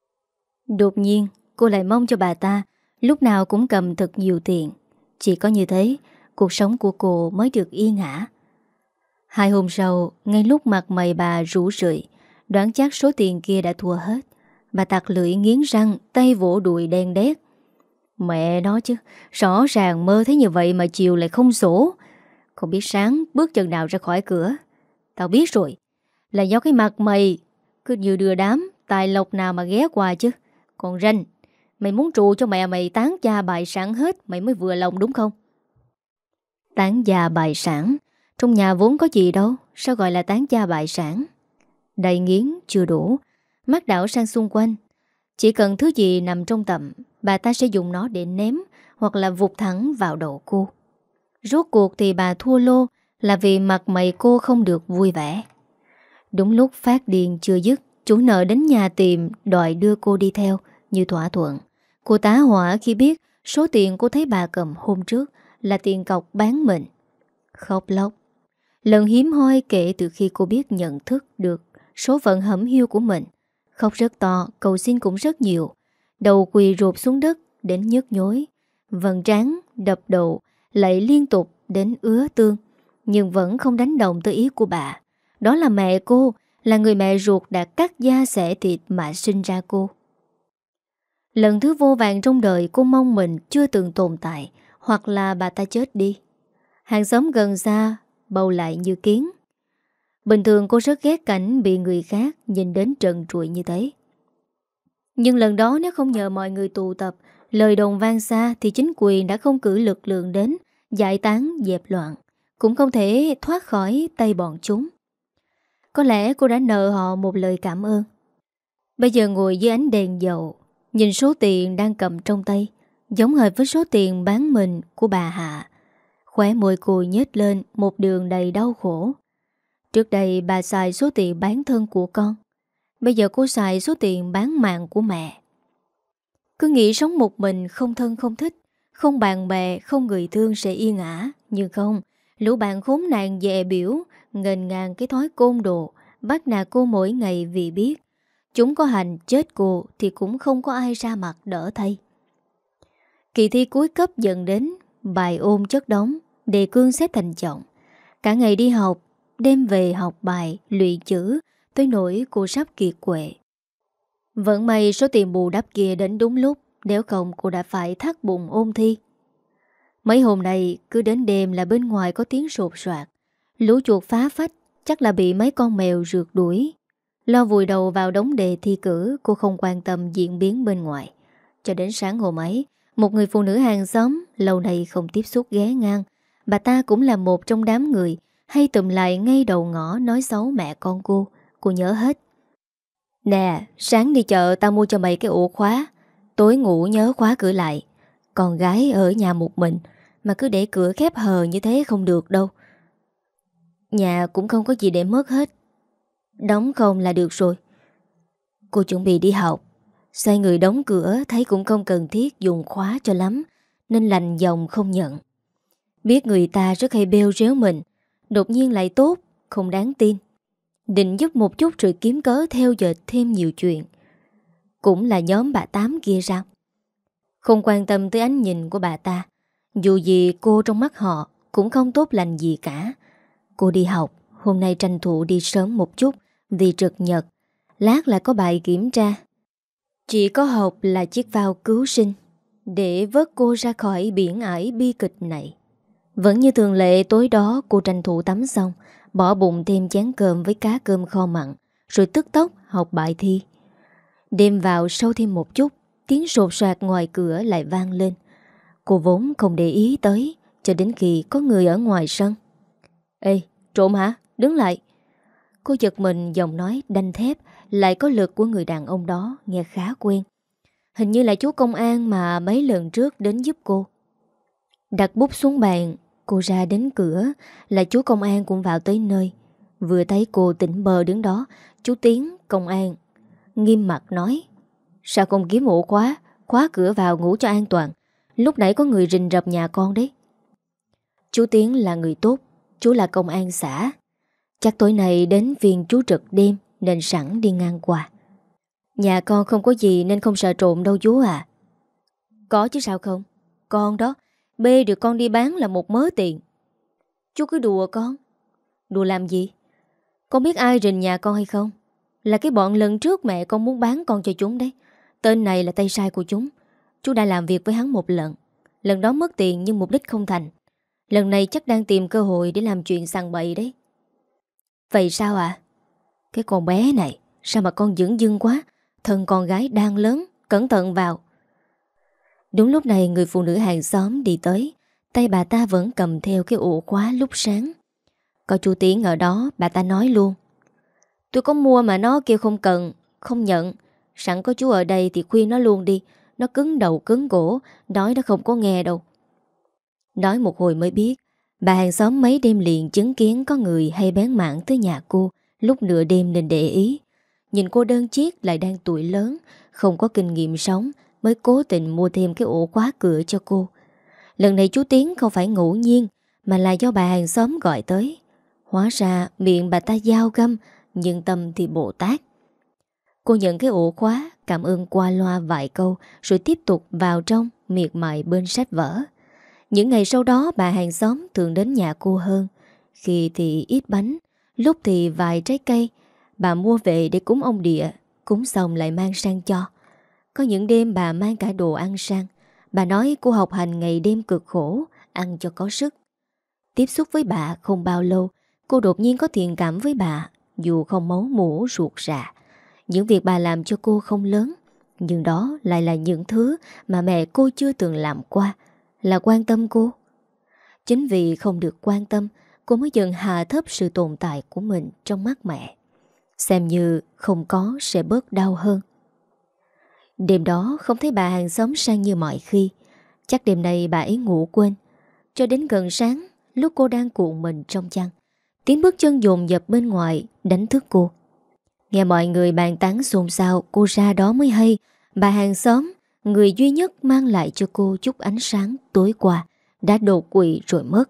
Đột nhiên cô lại mong cho bà ta lúc nào cũng cầm thật nhiều tiền. Chỉ có như thế cuộc sống của cô mới được yên ả. Hai hôm sau, ngay lúc mặt mày bà rũ rượi, đoán chắc số tiền kia đã thua hết, bà tặc lưỡi nghiến răng, tay vỗ đùi đen đét. Mẹ nó chứ, rõ ràng mơ thấy như vậy mà chiều lại không sổ. Không biết sáng bước chân nào ra khỏi cửa. Tao biết rồi, là do cái mặt mày cứ như đưa đám tài lộc nào mà ghé qua chứ. Còn ranh, mày muốn trụ cho mẹ mày tán gia bại sản hết mày mới vừa lòng đúng không? Tán gia bại sản? Trong nhà vốn có gì đâu, sao gọi là tán gia bại sản? Đầy nghiến chưa đủ, mắt đảo sang xung quanh. Chỉ cần thứ gì nằm trong tầm, bà ta sẽ dùng nó để ném hoặc là vụt thẳng vào đầu cô. Rốt cuộc thì bà thua lô là vì mặt mày cô không được vui vẻ. Đúng lúc phát điên chưa dứt, chủ nợ đến nhà tìm đòi đưa cô đi theo như thỏa thuận. Cô tá hỏa khi biết số tiền cô thấy bà cầm hôm trước là tiền cọc bán mình. Khóc lóc. Lần hiếm hoi kể từ khi cô biết nhận thức được số phận hẩm hiu của mình. Khóc rất to, cầu xin cũng rất nhiều. Đầu quỳ rụp xuống đất đến nhức nhối. Vầng trán đập đầu lại liên tục đến ứa tương, nhưng vẫn không đánh động tới ý của bà. Đó là mẹ cô, là người mẹ ruột đã cắt da xẻ thịt mà sinh ra cô. Lần thứ vô vàn trong đời cô mong mình chưa từng tồn tại, hoặc là bà ta chết đi. Hàng xóm gần xa bầu lại như kiến. Bình thường cô rất ghét cảnh bị người khác nhìn đến trần trụi như thế. Nhưng lần đó nếu không nhờ mọi người tụ tập, lời đồn vang xa, thì chính quyền đã không cử lực lượng đến giải tán dẹp loạn, cũng không thể thoát khỏi tay bọn chúng. Có lẽ cô đã nợ họ một lời cảm ơn. Bây giờ ngồi dưới ánh đèn dầu, nhìn số tiền đang cầm trong tay, giống hệt với số tiền bán mình của bà Hạ. Khóe môi cô nhếch lên một đường đầy đau khổ. Trước đây bà xài số tiền bán thân của con, bây giờ cô xài số tiền bán mạng của mẹ. Cứ nghĩ sống một mình, không thân không thích, không bạn bè, không người thương sẽ yên ả. Nhưng không, lũ bạn khốn nạn dè biểu, ngần ngàn cái thói côn đồ, bắt nạt cô mỗi ngày vì biết chúng có hành chết cô thì cũng không có ai ra mặt đỡ thay. Kỳ thi cuối cấp dần đến, bài ôn chất đống, đề cương xếp thành chồng. Cả ngày đi học, đêm về học bài, luyện chữ, tới nỗi cô sắp kiệt quệ. Vẫn may số tiền bù đắp kia đến đúng lúc, nếu không cô đã phải thắt bụng ôn thi. Mấy hôm nay cứ đến đêm là bên ngoài có tiếng sột soạt. Lũ chuột phá phách, chắc là bị mấy con mèo rượt đuổi. Lo vùi đầu vào đống đề thi cử, cô không quan tâm diễn biến bên ngoài. Cho đến sáng hôm ấy, một người phụ nữ hàng xóm lâu nay không tiếp xúc ghé ngang. Bà ta cũng là một trong đám người hay tụm lại ngay đầu ngõ nói xấu mẹ con cô. Cô nhớ hết. Nè, sáng đi chợ tao mua cho mày cái ổ khóa, tối ngủ nhớ khóa cửa lại. Con gái ở nhà một mình mà cứ để cửa khép hờ như thế không được đâu. Nhà cũng không có gì để mất hết, đóng không là được rồi. Cô chuẩn bị đi học, xoay người đóng cửa thấy cũng không cần thiết dùng khóa cho lắm, nên lành dòng không nhận. Biết người ta rất hay bêu réo mình, đột nhiên lại tốt, không đáng tin. Định giúp một chút rồi kiếm cớ theo dệt thêm nhiều chuyện. Cũng là nhóm bà Tám kia sao? Không quan tâm tới ánh nhìn của bà ta. Dù gì cô trong mắt họ cũng không tốt lành gì cả. Cô đi học, hôm nay tranh thủ đi sớm một chút vì trực nhật. Lát lại có bài kiểm tra. Chỉ có học là chiếc phao cứu sinh để vớt cô ra khỏi biển ải bi kịch này. Vẫn như thường lệ, tối đó cô tranh thủ tắm xong, bỏ bụng thêm chén cơm với cá cơm kho mặn, rồi tức tốc học bài thi. Đêm vào sâu thêm một chút, tiếng sột soạt ngoài cửa lại vang lên. Cô vốn không để ý tới, cho đến khi có người ở ngoài sân. Ê, trộm hả? Đứng lại. Cô giật mình, giọng nói đanh thép lại có lực của người đàn ông đó nghe khá quen. Hình như là chú công an mà mấy lần trước đến giúp cô. Đặt bút xuống bàn, cô ra đến cửa là chú công an cũng vào tới nơi. Vừa thấy cô tỉnh bơ đứng đó, chú Tiến, công an, nghiêm mặt nói: Sao không kiếm ổ khóa, khóa cửa vào ngủ cho an toàn. Lúc nãy có người rình rập nhà con đấy. Chú Tiến là người tốt, chú là công an xã. Chắc tối nay đến phiên chú trực đêm nên sẵn đi ngang qua. Nhà con không có gì nên không sợ trộm đâu chú à. Có chứ sao không. Con đó, bê được con đi bán là một mớ tiền. Chú cứ đùa con. Đùa làm gì? Con biết ai rình nhà con hay không? Là cái bọn lần trước mẹ con muốn bán con cho chúng đấy. Tên này là tay sai của chúng. Chú đã làm việc với hắn một lần. Lần đó mất tiền nhưng mục đích không thành. Lần này chắc đang tìm cơ hội để làm chuyện sằng bậy đấy. Vậy sao ạ? À? Cái con bé này, sao mà con dửng dưng quá. Thân con gái đang lớn, cẩn thận vào. Đúng lúc này người phụ nữ hàng xóm đi tới. Tay bà ta vẫn cầm theo cái ổ khóa lúc sáng. Có chú Tiến ở đó, bà ta nói luôn: Tôi có mua mà nó kêu không cần, không nhận. Sẵn có chú ở đây thì khuyên nó luôn đi. Nó cứng đầu cứng cổ, nói nó không có nghe đâu. Nói một hồi mới biết, bà hàng xóm mấy đêm liền chứng kiến có người hay bén mảng tới nhà cô lúc nửa đêm nên để ý. Nhìn cô đơn chiếc lại đang tuổi lớn, không có kinh nghiệm sống, mới cố tình mua thêm cái ổ khóa cửa cho cô. Lần này chú Tiến không phải ngẫu nhiên, mà là do bà hàng xóm gọi tới. Hóa ra miệng bà ta dao găm, nhưng tâm thì Bồ Tát. Cô nhận cái ổ khóa, cảm ơn qua loa vài câu, rồi tiếp tục vào trong miệt mài bên sách vở. Những ngày sau đó bà hàng xóm thường đến nhà cô hơn. Khi thì ít bánh, lúc thì vài trái cây. Bà mua về để cúng ông địa, cúng xong lại mang sang cho. Có những đêm bà mang cả đồ ăn sang. Bà nói cô học hành ngày đêm cực khổ, ăn cho có sức. Tiếp xúc với bà không bao lâu, cô đột nhiên có thiện cảm với bà. Dù không máu mủ ruột rà, những việc bà làm cho cô không lớn, nhưng đó lại là những thứ mà mẹ cô chưa từng làm qua, là quan tâm cô. Chính vì không được quan tâm, cô mới dần hạ thấp sự tồn tại của mình trong mắt mẹ, xem như không có sẽ bớt đau hơn. Đêm đó không thấy bà hàng xóm sang như mọi khi. Chắc đêm nay bà ấy ngủ quên. Cho đến gần sáng, lúc cô đang cuộn mình trong chăn, tiếng bước chân dồn dập bên ngoài đánh thức cô. Nghe mọi người bàn tán xôn xao, cô ra đó mới hay bà hàng xóm, người duy nhất mang lại cho cô chút ánh sáng tối qua, đã đột quỵ rồi mất.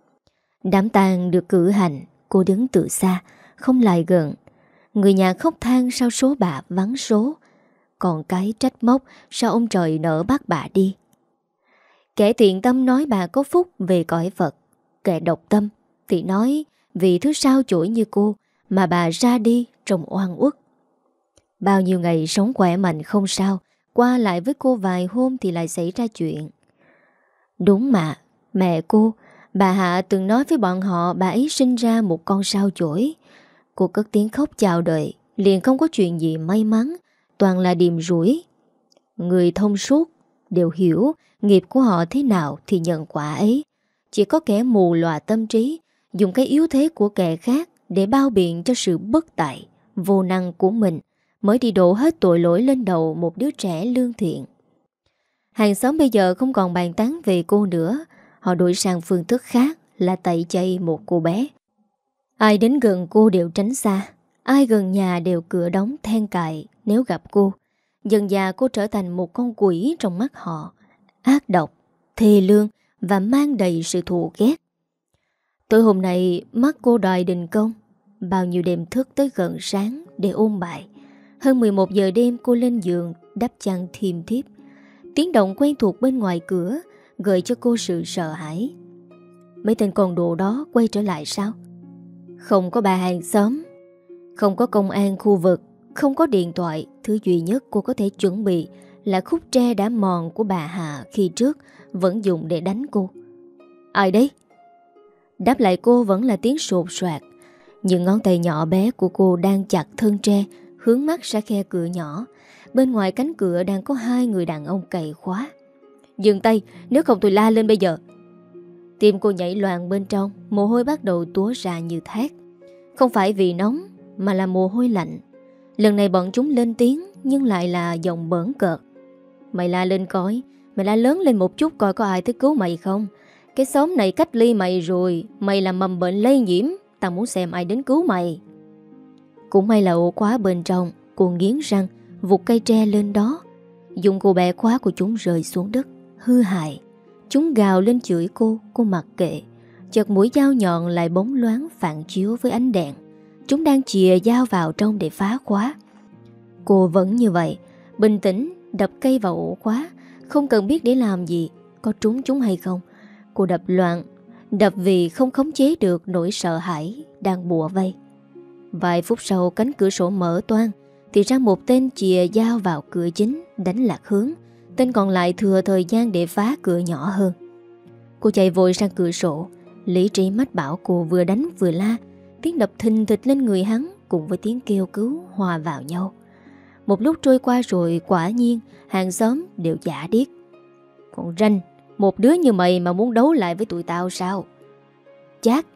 Đám tang được cử hành, cô đứng từ xa, không lại gần. Người nhà khóc than sao số bà vắng số, còn cái trách móc sao ông trời nỡ bắt bà đi. Kẻ thiện tâm nói bà có phúc về cõi Phật, kẻ độc tâm thì nói vì thứ sao chổi như cô mà bà ra đi trong oan uất. Bao nhiêu ngày sống khỏe mạnh không sao, qua lại với cô vài hôm thì lại xảy ra chuyện. Đúng mà, mẹ cô, bà Hạ từng nói với bọn họ bà ấy sinh ra một con sao chổi. Cô cất tiếng khóc chào đời, liền không có chuyện gì may mắn, toàn là điềm rủi. Người thông suốt đều hiểu nghiệp của họ thế nào thì nhận quả ấy. Chỉ có kẻ mù lòa tâm trí, dùng cái yếu thế của kẻ khác để bao biện cho sự bất tại, vô năng của mình, mới đi đổ hết tội lỗi lên đầu một đứa trẻ lương thiện. Hàng xóm bây giờ không còn bàn tán về cô nữa. Họ đổi sang phương thức khác là tẩy chay một cô bé. Ai đến gần cô đều tránh xa, ai gần nhà đều cửa đóng then cài nếu gặp cô. Dần dà cô trở thành một con quỷ trong mắt họ, ác độc, thê lương và mang đầy sự thù ghét. Tối hôm nay mắt cô đòi đình công. Bao nhiêu đêm thức tới gần sáng để ôn bài. Hơn mười một giờ đêm cô lên giường đắp chăn thiêm thiếp. Tiếng động quen thuộc bên ngoài cửa gợi cho cô sự sợ hãi. Mấy tên con đồ đó quay trở lại sao? Không có bà hàng xóm, không có công an khu vực, không có điện thoại. Thứ duy nhất cô có thể chuẩn bị là khúc tre đã mòn của bà Hà khi trước vẫn dùng để đánh cô. Ai đấy? Đáp lại cô vẫn là tiếng sột soạt. Những ngón tay nhỏ bé của cô đang chặt thân tre, hướng mắt ra khe cửa nhỏ. Bên ngoài cánh cửa đang có hai người đàn ông cày khóa. Dừng tay, nếu không tôi la lên bây giờ. Tim cô nhảy loạn bên trong, mồ hôi bắt đầu túa ra như thác. Không phải vì nóng, mà là mồ hôi lạnh. Lần này bọn chúng lên tiếng, nhưng lại là giọng bỡn cợt. Mày la lên coi, mày la lớn lên một chút coi có ai tới cứu mày không. Cái xóm này cách ly mày rồi, mày là mầm bệnh lây nhiễm, tao muốn xem ai đến cứu mày. Cũng may là ổ khóa bên trong. Cô nghiến răng, vụt cây tre lên đó. Dùng cô bẻ khóa của chúng rơi xuống đất, hư hại. Chúng gào lên chửi cô, cô mặc kệ. Chợt mũi dao nhọn lại bóng loáng phản chiếu với ánh đèn. Chúng đang chìa dao vào trong để phá khóa. Cô vẫn như vậy, bình tĩnh đập cây vào ổ khóa. Không cần biết để làm gì, có trúng chúng hay không. Cô đập loạn, đập vì không khống chế được nỗi sợ hãi đang bủa vây. Vài phút sau cánh cửa sổ mở toang, thì ra một tên chìa dao vào cửa chính đánh lạc hướng. Tên còn lại thừa thời gian để phá cửa nhỏ hơn. Cô chạy vội sang cửa sổ. Lý trí mách bảo cô vừa đánh vừa la. Tiếng đập thình thịch lên người hắn cùng với tiếng kêu cứu hòa vào nhau. Một lúc trôi qua rồi quả nhiên hàng xóm đều giả điếc. Còn ranh, một đứa như mày mà muốn đấu lại với tụi tao sao? Chát.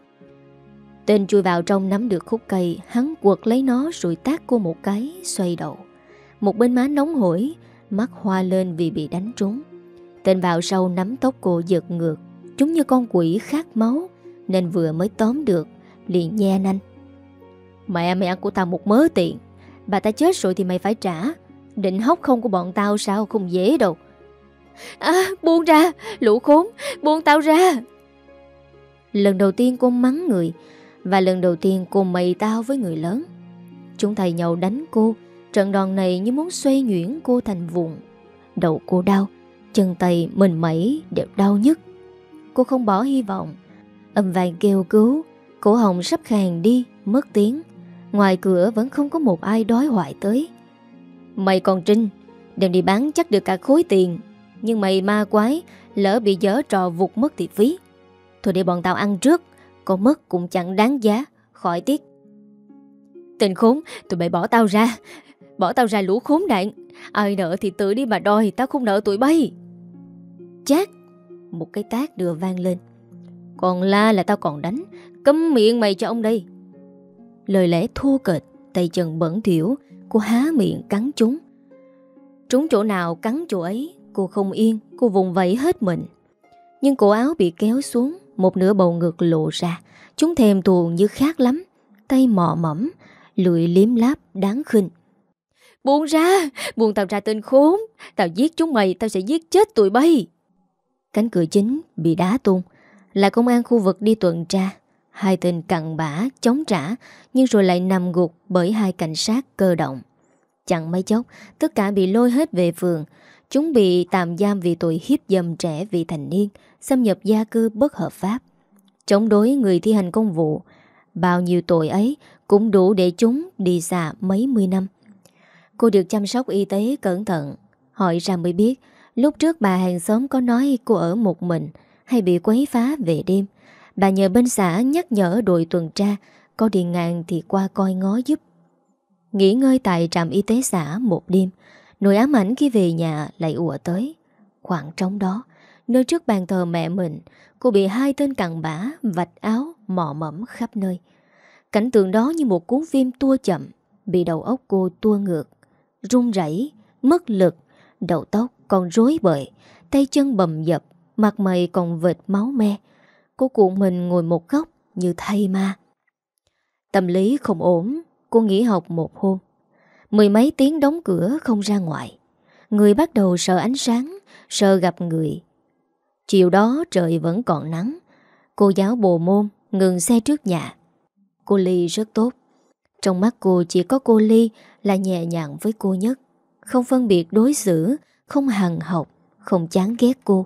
Tên chui vào trong nắm được khúc cây, hắn quật lấy nó rồi tát cô một cái, xoay đầu. Một bên má nóng hổi, mắt hoa lên vì bị đánh trúng. Tên vào sau nắm tóc cô giật ngược, chúng như con quỷ khát máu, nên vừa mới tóm được, liền nhe nanh. Mẹ mày ăn của tao một mớ tiền, bà ta chết rồi thì mày phải trả. Định hóc không của bọn tao sao, không dễ đâu. À, buông ra, lũ khốn, buông tao ra. Lần đầu tiên cô mắng người, Và lần đầu tiên cô mày tao với người lớn. Chúng thầy nhậu đánh cô. Trận đòn này như muốn xoay nhuyễn cô thành vụn. Đầu cô đau, chân tay mình mẩy đều đau nhức. Cô không bỏ hy vọng. Âm vang kêu cứu, cổ họng sắp khàn đi, mất tiếng. Ngoài cửa vẫn không có một ai đói hoại tới. Mày còn Trinh, đem đi bán chắc được cả khối tiền. Nhưng mày ma quái, lỡ bị giở trò vụt mất thì phí. Thôi để bọn tao ăn trước, còn mất cũng chẳng đáng giá, khỏi tiếc. Tên khốn, tụi bay bỏ tao ra. Bỏ tao ra lũ khốn nạn. Ai nợ thì tự đi mà đòi, tao không nợ tụi bay. Chát, một cái tát đưa vang lên. Còn la là tao còn đánh. Câm miệng mày cho ông đây. Lời lẽ thô kệch, tay chân bẩn thỉu. Cô há miệng cắn chúng. Trúng chỗ nào cắn chỗ ấy. Cô không yên, cô vùng vẫy hết mình. Nhưng cổ áo bị kéo xuống, một nửa bầu ngực lộ ra. Chúng thèm thuồng như khác lắm. Tay mò mẫm, lưỡi liếm láp đáng khinh. Buông ra, buông tao ra tên khốn. Tao giết chúng mày, tao sẽ giết chết tụi bay. Cánh cửa chính bị đá tung. Là công an khu vực đi tuần tra. Hai tên cặn bã, chống trả, nhưng rồi lại nằm gục bởi hai cảnh sát cơ động. Chẳng mấy chốc, tất cả bị lôi hết về phường. Chúng bị tạm giam vì tội hiếp dâm trẻ vị thành niên, xâm nhập gia cư bất hợp pháp, chống đối người thi hành công vụ. Bao nhiêu tội ấy cũng đủ để chúng đi xa mấy mươi năm. Cô được chăm sóc y tế cẩn thận. Hỏi ra mới biết, lúc trước bà hàng xóm có nói cô ở một mình hay bị quấy phá về đêm. Bà nhờ bên xã nhắc nhở đội tuần tra, có đi ngang thì qua coi ngó giúp. Nghỉ ngơi tại trạm y tế xã một đêm, nỗi ám ảnh khi về nhà lại ùa tới. Khoảng trống đó, nơi trước bàn thờ mẹ mình, cô bị hai tên cặn bã vạch áo mò mẫm khắp nơi. Cảnh tượng đó như một cuốn phim tua chậm, bị đầu óc cô tua ngược, run rẩy, mất lực, đầu tóc còn rối bời, tay chân bầm dập, mặt mày còn vệt máu me. Cô cuộn mình ngồi một góc như thay ma. Tâm lý không ổn, cô nghỉ học một hôm. Mười mấy tiếng đóng cửa không ra ngoài. Người bắt đầu sợ ánh sáng, sợ gặp người. Chiều đó trời vẫn còn nắng. Cô giáo bộ môn ngừng xe trước nhà. Cô Ly rất tốt. Trong mắt cô chỉ có cô Ly là nhẹ nhàng với cô nhất. Không phân biệt đối xử, không hằn học, không chán ghét cô.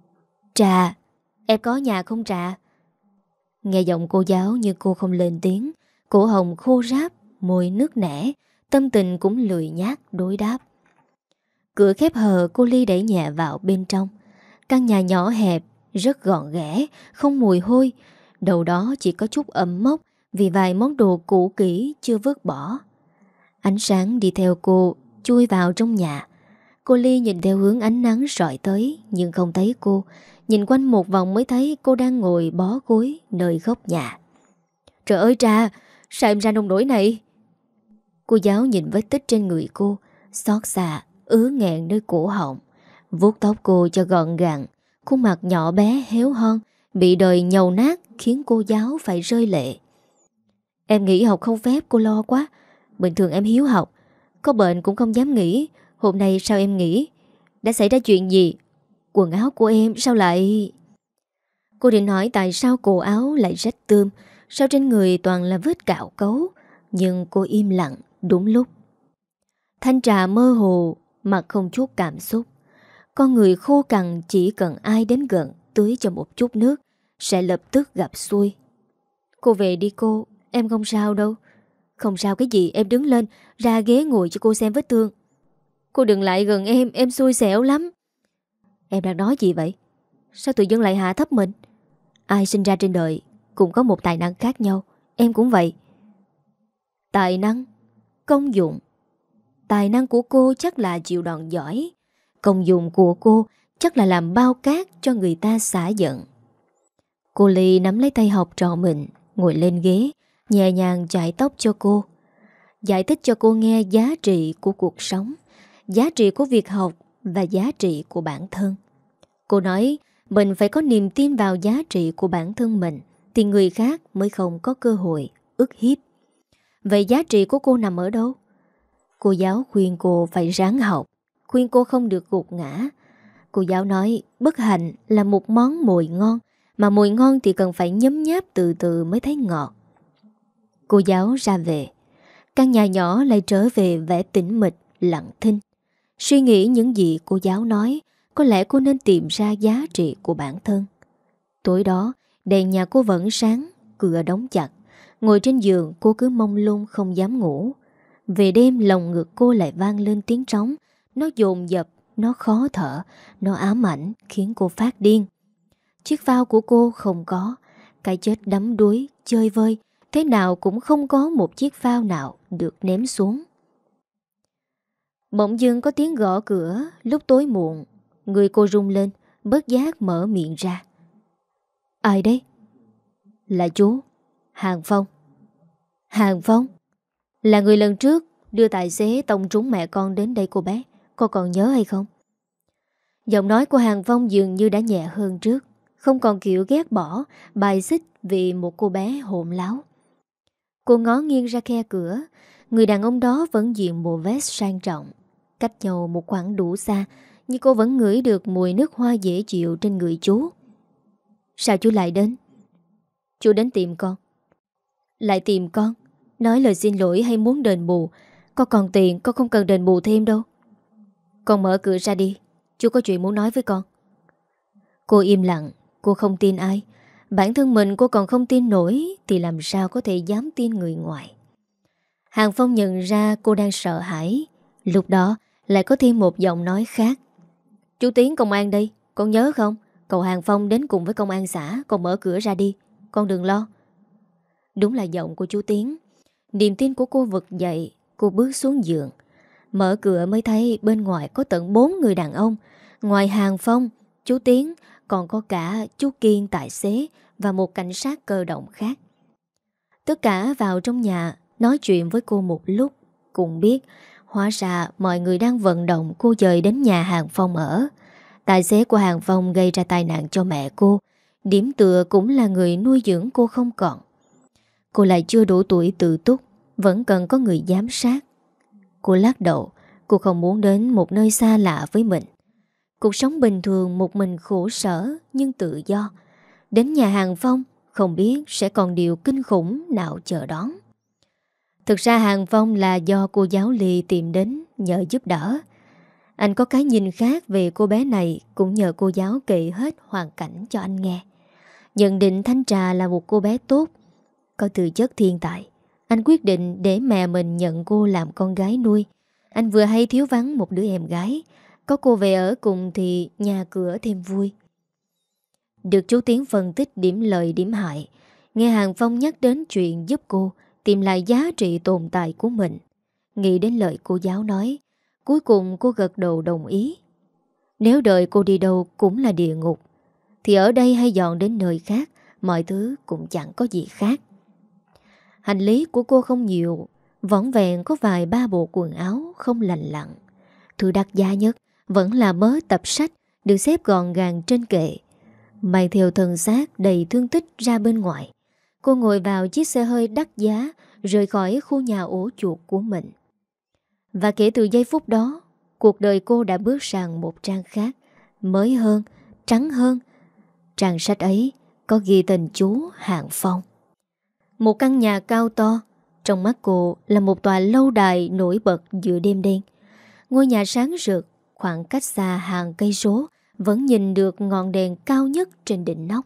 Trà, em có nhà không Trà? Nghe giọng cô giáo nhưng cô không lên tiếng. Cổ hồng khô ráp, môi nước nẻ, tâm tình cũng lười nhác đối đáp. Cửa khép hờ, cô Ly đẩy nhẹ vào bên trong. Căn nhà nhỏ hẹp, rất gọn ghẽ, không mùi hôi. Đầu đó chỉ có chút ẩm mốc vì vài món đồ cũ kỹ chưa vứt bỏ. Ánh sáng đi theo cô chui vào trong nhà. Cô Ly nhìn theo hướng ánh nắng rọi tới nhưng không thấy cô. Nhìn quanh một vòng mới thấy cô đang ngồi bó gối nơi góc nhà. Trời ơi Trà, sao em ra nông nỗi này? Cô giáo nhìn vết tích trên người cô, xót xa, ứa nghẹn nơi cổ họng. Vuốt tóc cô cho gọn gàng. Khuôn mặt nhỏ bé héo hon, bị đời nhầu nát khiến cô giáo phải rơi lệ. Em nghỉ học không phép, cô lo quá. Bình thường em hiếu học, có bệnh cũng không dám nghỉ. Hôm nay sao em nghỉ? Đã xảy ra chuyện gì? Quần áo của em sao lại... Cô định hỏi tại sao cổ áo lại rách tươm, sao trên người toàn là vết cạo cấu. Nhưng cô im lặng đúng lúc. Thanh Trà mơ hồ, mặt không chút cảm xúc. Con người khô cằn chỉ cần ai đến gần tưới cho một chút nước sẽ lập tức gặp xui. Cô về đi cô, em không sao đâu. Không sao cái gì, em đứng lên, ra ghế ngồi cho cô xem vết thương. Cô đừng lại gần em, em xui xẻo lắm. Em đang nói gì vậy? Sao tự dưng lại hạ thấp mình? Ai sinh ra trên đời cũng có một tài năng khác nhau. Em cũng vậy. Tài năng, công dụng. Tài năng của cô chắc là chịu đòn giỏi. Công dụng của cô chắc là làm bao cát cho người ta xả giận. Cô Ly nắm lấy tay học trò mình, ngồi lên ghế, nhẹ nhàng chải tóc cho cô. Giải thích cho cô nghe giá trị của cuộc sống, giá trị của việc học và giá trị của bản thân. Cô nói mình phải có niềm tin vào giá trị của bản thân mình thì người khác mới không có cơ hội ức hiếp. Vậy giá trị của cô nằm ở đâu? Cô giáo khuyên cô phải ráng học, khuyên cô không được gục ngã. Cô giáo nói bất hạnh là một món mồi ngon, mà mồi ngon thì cần phải nhấm nháp từ từ mới thấy ngọt. Cô giáo ra về. Căn nhà nhỏ lại trở về vẻ tĩnh mịch, lặng thinh. Suy nghĩ những gì cô giáo nói, có lẽ cô nên tìm ra giá trị của bản thân. Tối đó, đèn nhà cô vẫn sáng, cửa đóng chặt. Ngồi trên giường cô cứ mông lung không dám ngủ. Về đêm lòng ngực cô lại vang lên tiếng trống. Nó dồn dập, nó khó thở, nó ám ảnh khiến cô phát điên. Chiếc phao của cô không có. Cái chết đắm đuối, chơi vơi, thế nào cũng không có một chiếc phao nào được ném xuống. Bỗng dưng có tiếng gõ cửa lúc tối muộn. Người cô rung lên, bất giác mở miệng ra. Ai đấy? Là chú Hàng Phong. Hàng Phong là người lần trước đưa tài xế tông trúng mẹ con đến đây cô bé. Cô còn nhớ hay không? Giọng nói của Hàng Phong dường như đã nhẹ hơn trước, không còn kiểu ghét bỏ, bài xích vì một cô bé hỗn láo. Cô ngó nghiêng ra khe cửa. Người đàn ông đó vẫn diện bộ vest sang trọng. Cách nhau một khoảng đủ xa, nhưng cô vẫn ngửi được mùi nước hoa dễ chịu trên người chú. Sao chú lại đến? Chú đến tìm con. Lại tìm con? Nói lời xin lỗi hay muốn đền bù? Con còn tiền, con không cần đền bù thêm đâu. Con mở cửa ra đi, chú có chuyện muốn nói với con. Cô im lặng. Cô không tin ai. Bản thân mình cô còn không tin nổi, thì làm sao có thể dám tin người ngoài. Hàng Phong nhận ra cô đang sợ hãi. Lúc đó lại có thêm một giọng nói khác. Chú Tiến công an đây, con nhớ không? Cậu Hàng Phong đến cùng với công an xã. Con mở cửa ra đi, con đừng lo. Đúng là giọng của chú Tiến. Niềm tin của cô vực dậy. Cô bước xuống giường. Mở cửa mới thấy bên ngoài có tận bốn người đàn ông. Ngoài Hàng Phong, chú Tiến, còn có cả chú Kiên tài xế và một cảnh sát cơ động khác. Tất cả vào trong nhà nói chuyện với cô một lúc. Cũng biết hóa ra mọi người đang vận động cô dời đến nhà Hàng Phong ở. Tài xế của Hàng Phong gây ra tai nạn cho mẹ cô. Điểm tựa cũng là người nuôi dưỡng cô không còn. Cô lại chưa đủ tuổi tự túc, vẫn cần có người giám sát. Cô lắc đầu. Cô không muốn đến một nơi xa lạ với mình. Cuộc sống bình thường một mình khổ sở nhưng tự do. Đến nhà Hàng Phong không biết sẽ còn điều kinh khủng nào chờ đón. Thực ra Hàng Phong là do cô giáo Ly tìm đến nhờ giúp đỡ. Anh có cái nhìn khác về cô bé này, cũng nhờ cô giáo kể hết hoàn cảnh cho anh nghe. Nhận định Thanh Trà là một cô bé tốt, có tư chất thiên tài. Anh quyết định để mẹ mình nhận cô làm con gái nuôi. Anh vừa hay thiếu vắng một đứa em gái, có cô về ở cùng thì nhà cửa thêm vui. Được chú Tiến phân tích điểm lợi điểm hại, nghe Hàng Phong nhắc đến chuyện giúp cô tìm lại giá trị tồn tại của mình. Nghĩ đến lời cô giáo nói, cuối cùng cô gật đầu đồng ý. Nếu đợi cô đi đâu cũng là địa ngục, thì ở đây hay dọn đến nơi khác, mọi thứ cũng chẳng có gì khác. Hành lý của cô không nhiều, vỏn vẹn có vài ba bộ quần áo không lành lặn. Thứ đắt giá nhất vẫn là mớ tập sách được xếp gọn gàng trên kệ. Mang theo thân xác đầy thương tích ra bên ngoài, cô ngồi vào chiếc xe hơi đắt giá, rời khỏi khu nhà ổ chuột của mình. Và kể từ giây phút đó, cuộc đời cô đã bước sang một trang khác, mới hơn, trắng hơn. Trang sách ấy có ghi tên chú Hàng Phong. Một căn nhà cao to, trong mắt cô là một tòa lâu đài nổi bật giữa đêm đen. Ngôi nhà sáng rực, khoảng cách xa hàng cây số vẫn nhìn được ngọn đèn cao nhất trên đỉnh nóc.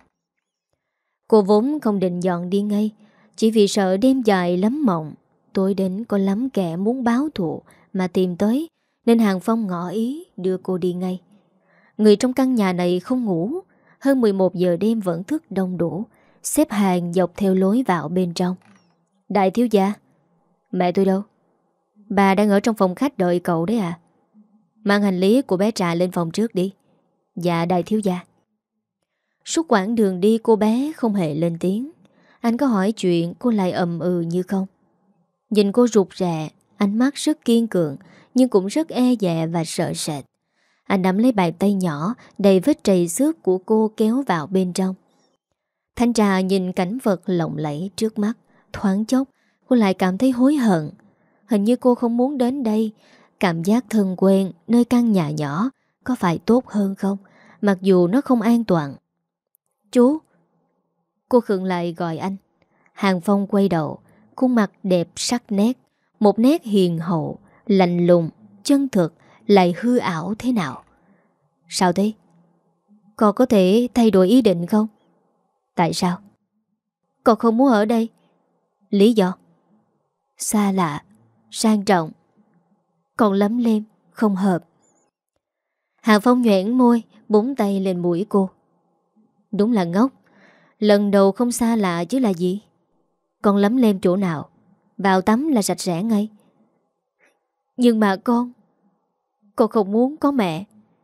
Cô vốn không định dọn đi ngay, chỉ vì sợ đêm dài lắm mộng, tối đến có lắm kẻ muốn báo thù mà tìm tới, nên Hàng Phong ngỏ ý đưa cô đi ngay. Người trong căn nhà này không ngủ, hơn mười một giờ đêm vẫn thức đông đủ, xếp hàng dọc theo lối vào bên trong. Đại thiếu gia, mẹ tôi đâu? Bà đang ở trong phòng khách đợi cậu đấy à? Mang hành lý của bé Trà lên phòng trước đi. Dạ đại thiếu gia. Suốt quãng đường đi cô bé không hề lên tiếng. Anh có hỏi chuyện cô lại ầm ừ như không. Nhìn cô rụt rè, ánh mắt rất kiên cường, nhưng cũng rất e dè và sợ sệt. Anh nắm lấy bàn tay nhỏ đầy vết trầy xước của cô kéo vào bên trong. Thanh Trà nhìn cảnh vật lộng lẫy trước mắt, thoáng chốc cô lại cảm thấy hối hận. Hình như cô không muốn đến đây. Cảm giác thân quen nơi căn nhà nhỏ có phải tốt hơn không, mặc dù nó không an toàn. Chú. Cô khựng lại gọi anh. Hàng Phong quay đầu, Khuôn mặt đẹp sắc nét, một nét hiền hậu, lạnh lùng, chân thực, lại hư ảo thế nào. Sao thế? Con có thể thay đổi ý định không? Tại sao? Con không muốn ở đây. Lý do? Xa lạ, sang trọng. Con lấm lem, không hợp. Hàng Phong nhoẻn môi, búng tay lên mũi cô. Đúng là ngốc. Lần đầu không xa lạ chứ là gì? Con lấm lem chỗ nào? Vào tắm là sạch sẽ ngay. Nhưng mà con Con không muốn có mẹ.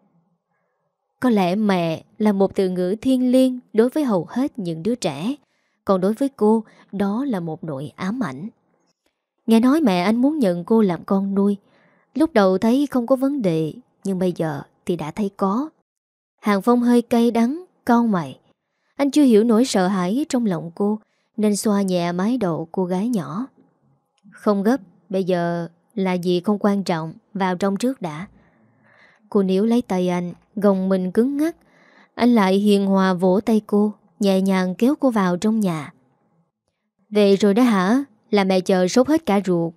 Có lẽ mẹ là một từ ngữ thiêng liêng đối với hầu hết những đứa trẻ. Còn đối với cô, đó là một nỗi ám ảnh. Nghe nói mẹ anh muốn nhận cô làm con nuôi. Lúc đầu thấy không có vấn đề, nhưng bây giờ thì đã thấy có. Hàng Phong hơi cay đắng, cau mày. Anh chưa hiểu nỗi sợ hãi trong lòng cô, nên xoa nhẹ mái đầu cô gái nhỏ. Không gấp, bây giờ là gì không quan trọng, vào trong trước đã. Cô níu lấy tay anh, gồng mình cứng ngắc. Anh lại hiền hòa vỗ tay cô, nhẹ nhàng kéo cô vào trong nhà. Về rồi đó hả? Là mẹ chờ sốt hết cả ruột.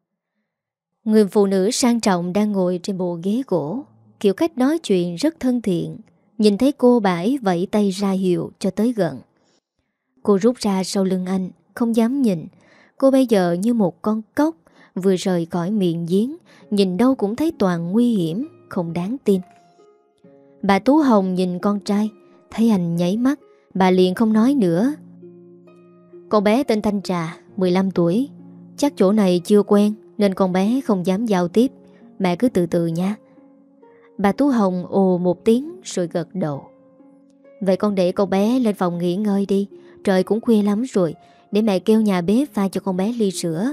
Người phụ nữ sang trọng đang ngồi trên bộ ghế gỗ, kiểu cách nói chuyện rất thân thiện. Nhìn thấy cô bãi vẫy tay ra hiệu cho tới gần. Cô rút ra sau lưng anh, không dám nhìn. Cô bây giờ như một con cóc vừa rời khỏi miệng giếng, nhìn đâu cũng thấy toàn nguy hiểm, không đáng tin. Bà Tú Hồng nhìn con trai, thấy anh nháy mắt, bà liền không nói nữa. Con bé tên Thanh Trà, mười lăm tuổi. Chắc chỗ này chưa quen nên con bé không dám giao tiếp. Mẹ cứ từ từ nha. Bà Tú Hồng ồ một tiếng rồi gật đầu. Vậy con để con bé lên phòng nghỉ ngơi đi. Trời cũng khuya lắm rồi, để mẹ kêu nhà bếp pha cho con bé ly sữa.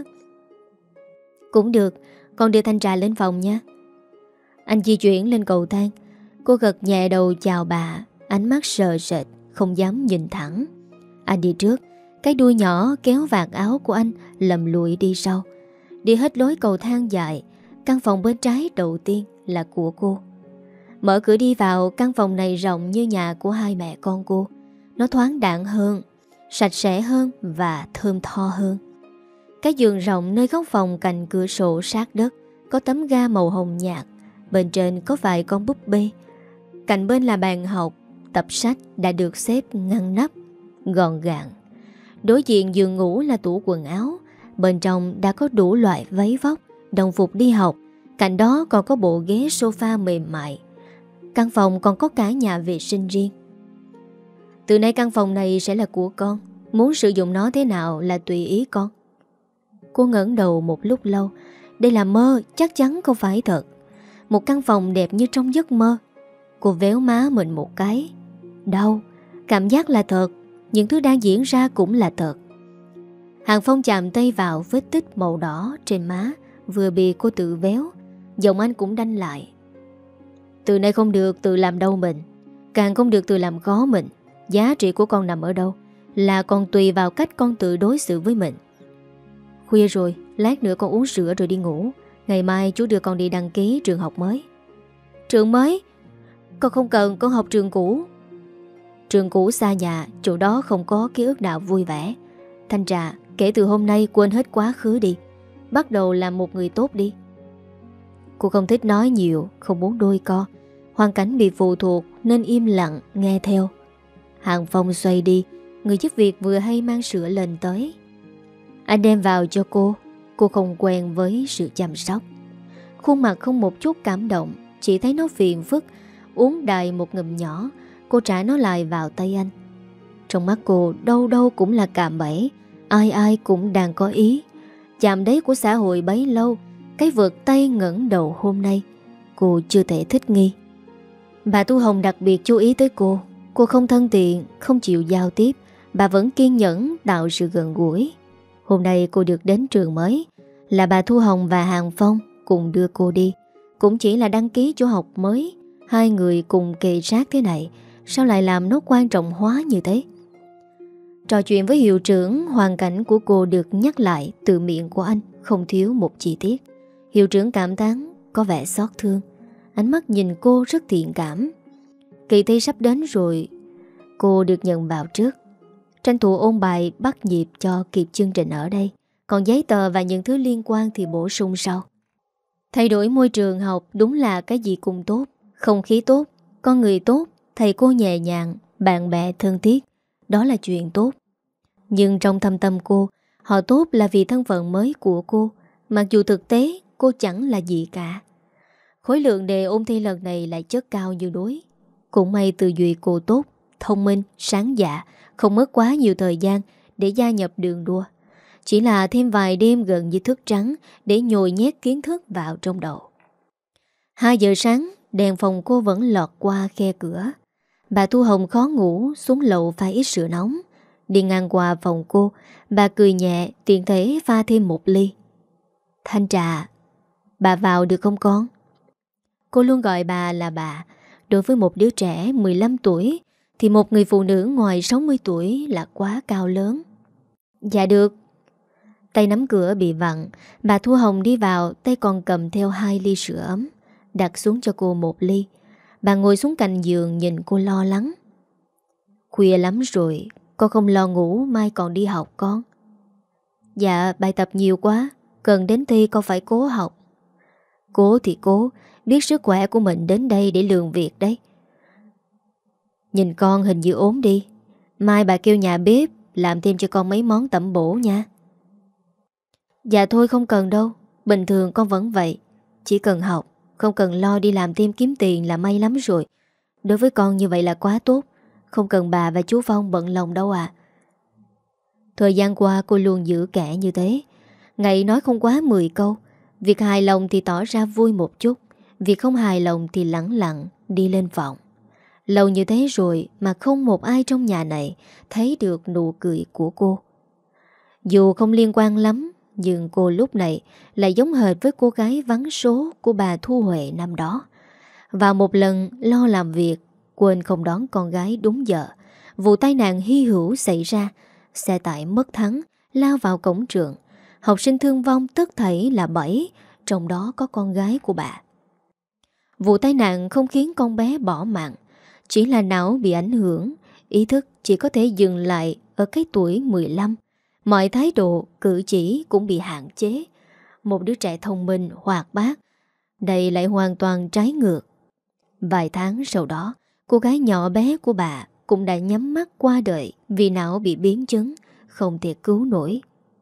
Cũng được, con đưa Thanh Trà lên phòng nha. Anh di chuyển lên cầu thang. Cô gật nhẹ đầu chào bà, ánh mắt sợ sệt, không dám nhìn thẳng. Anh đi trước, cái đuôi nhỏ kéo vạt áo của anh lầm lụi đi sau. Đi hết lối cầu thang dài. Căn phòng bên trái đầu tiên là của cô. Mở cửa đi vào, căn phòng này rộng như nhà của hai mẹ con cô. Nó thoáng đãng hơn, sạch sẽ hơn và thơm tho hơn. Cái giường rộng nơi góc phòng cạnh cửa sổ sát đất, có tấm ga màu hồng nhạt. Bên trên có vài con búp bê. Cạnh bên là bàn học, tập sách đã được xếp ngăn nắp, gọn gàng. Đối diện giường ngủ là tủ quần áo. Bên trong đã có đủ loại váy vóc, đồng phục đi học. Cạnh đó còn có bộ ghế sofa mềm mại. Căn phòng còn có cả nhà vệ sinh riêng. Từ nay căn phòng này sẽ là của con. Muốn sử dụng nó thế nào là tùy ý con. Cô ngẩng đầu một lúc lâu. Đây là mơ, chắc chắn không phải thật. Một căn phòng đẹp như trong giấc mơ. Cô véo má mình một cái. Đau, cảm giác là thật. Những thứ đang diễn ra cũng là thật. Hàng Phong chạm tay vào vết tích màu đỏ trên má, vừa bị cô tự véo. Giọng anh cũng đanh lại. Từ nay không được tự làm đau mình, càng không được tự làm khó mình. Giá trị của con nằm ở đâu là còn tùy vào cách con tự đối xử với mình. Khuya rồi, lát nữa con uống sữa rồi đi ngủ. Ngày mai chú đưa con đi đăng ký trường học mới. Trường mới? Con không cần, con học trường cũ. Trường cũ xa nhà, chỗ đó không có ký ức nào vui vẻ. Thanh Trà, kể từ hôm nay quên hết quá khứ đi. Bắt đầu làm một người tốt đi. Cô không thích nói nhiều, không muốn đôi co. Hoàn cảnh bị phụ thuộc nên im lặng nghe theo. Hàng Phong xoay đi. Người giúp việc vừa hay mang sữa lên tới. Anh đem vào cho cô. Cô không quen với sự chăm sóc. Khuôn mặt không một chút cảm động, chỉ thấy nó phiền phức. Uống đầy một ngụm nhỏ, cô trả nó lại vào tay anh. Trong mắt cô đâu đâu cũng là cạm bẫy. Ai ai cũng đang có ý. Chạm đáy của xã hội bấy lâu, cái vượt tay ngẩng đầu hôm nay cô chưa thể thích nghi. Bà Tu Hồng đặc biệt chú ý tới cô. Cô không thân thiện, không chịu giao tiếp. Bà vẫn kiên nhẫn tạo sự gần gũi. Hôm nay cô được đến trường mới, là bà Thu Hồng và Hàng Phong cùng đưa cô đi. Cũng chỉ là đăng ký chỗ học mới. Hai người cùng kề sát thế này, sao lại làm nó quan trọng hóa như thế? Trò chuyện với hiệu trưởng, hoàn cảnh của cô được nhắc lại từ miệng của anh, không thiếu một chi tiết. Hiệu trưởng cảm thán, có vẻ xót thương. Ánh mắt nhìn cô rất thiện cảm. Kỳ thi sắp đến rồi, cô được nhận vào trước. Tranh thủ ôn bài bắt nhịp cho kịp chương trình ở đây. Còn giấy tờ và những thứ liên quan thì bổ sung sau. Thay đổi môi trường học đúng là cái gì cũng tốt. Không khí tốt, con người tốt, thầy cô nhẹ nhàng, bạn bè thân thiết. Đó là chuyện tốt. Nhưng trong thâm tâm cô, họ tốt là vì thân phận mới của cô. Mặc dù thực tế cô chẳng là gì cả. Khối lượng đề ôn thi lần này lại chất cao như núi. Cũng may tư duy cô tốt, thông minh, sáng dạ, không mất quá nhiều thời gian để gia nhập đường đua. Chỉ là thêm vài đêm gần như thức trắng để nhồi nhét kiến thức vào trong đầu. Hai giờ sáng, đèn phòng cô vẫn lọt qua khe cửa. Bà Thu Hồng khó ngủ xuống lầu pha ít sữa nóng. Đi ngang qua phòng cô, bà cười nhẹ tiện thể pha thêm một ly. Thanh trà, bà vào được không con? Cô luôn gọi bà là bà. Đối với một đứa trẻ mười lăm tuổi thì một người phụ nữ ngoài sáu mươi tuổi là quá cao lớn. Dạ được. Tay nắm cửa bị vặn, bà Thu Hồng đi vào, tay còn cầm theo hai ly sữa ấm, đặt xuống cho cô một ly. Bà ngồi xuống cạnh giường nhìn cô lo lắng. Khuya lắm rồi, con không lo ngủ mai còn đi học con? Dạ, bài tập nhiều quá, cần đến thi con phải cố học. Cố thì cố, biết sức khỏe của mình đến đây để lường việc đấy. Nhìn con hình như ốm đi, mai bà kêu nhà bếp làm thêm cho con mấy món tẩm bổ nha. Dạ thôi không cần đâu, bình thường con vẫn vậy. Chỉ cần học, không cần lo đi làm thêm kiếm tiền là may lắm rồi. Đối với con như vậy là quá tốt. Không cần bà và chú Phong bận lòng đâu à. Thời gian qua cô luôn giữ kẻ như thế. Ngày nói không quá mười câu. Việc hài lòng thì tỏ ra vui một chút, việc không hài lòng thì lẳng lặng đi lên phòng. Lâu như thế rồi mà không một ai trong nhà này thấy được nụ cười của cô. Dù không liên quan lắm, nhưng cô lúc này lại giống hệt với cô gái vắng số của bà Thu Huệ năm đó. Và một lần lo làm việc, quên không đón con gái đúng giờ. Vụ tai nạn hy hữu xảy ra, xe tải mất thắng, lao vào cổng trường. Học sinh thương vong tất thảy là bảy, trong đó có con gái của bà. Vụ tai nạn không khiến con bé bỏ mạng, chỉ là não bị ảnh hưởng, ý thức chỉ có thể dừng lại ở cái tuổi mười lăm. Mọi thái độ, cử chỉ cũng bị hạn chế. Một đứa trẻ thông minh, hoạt bát, đây lại hoàn toàn trái ngược. Vài tháng sau đó, cô gái nhỏ bé của bà cũng đã nhắm mắt qua đời vì não bị biến chứng, không thể cứu nổi.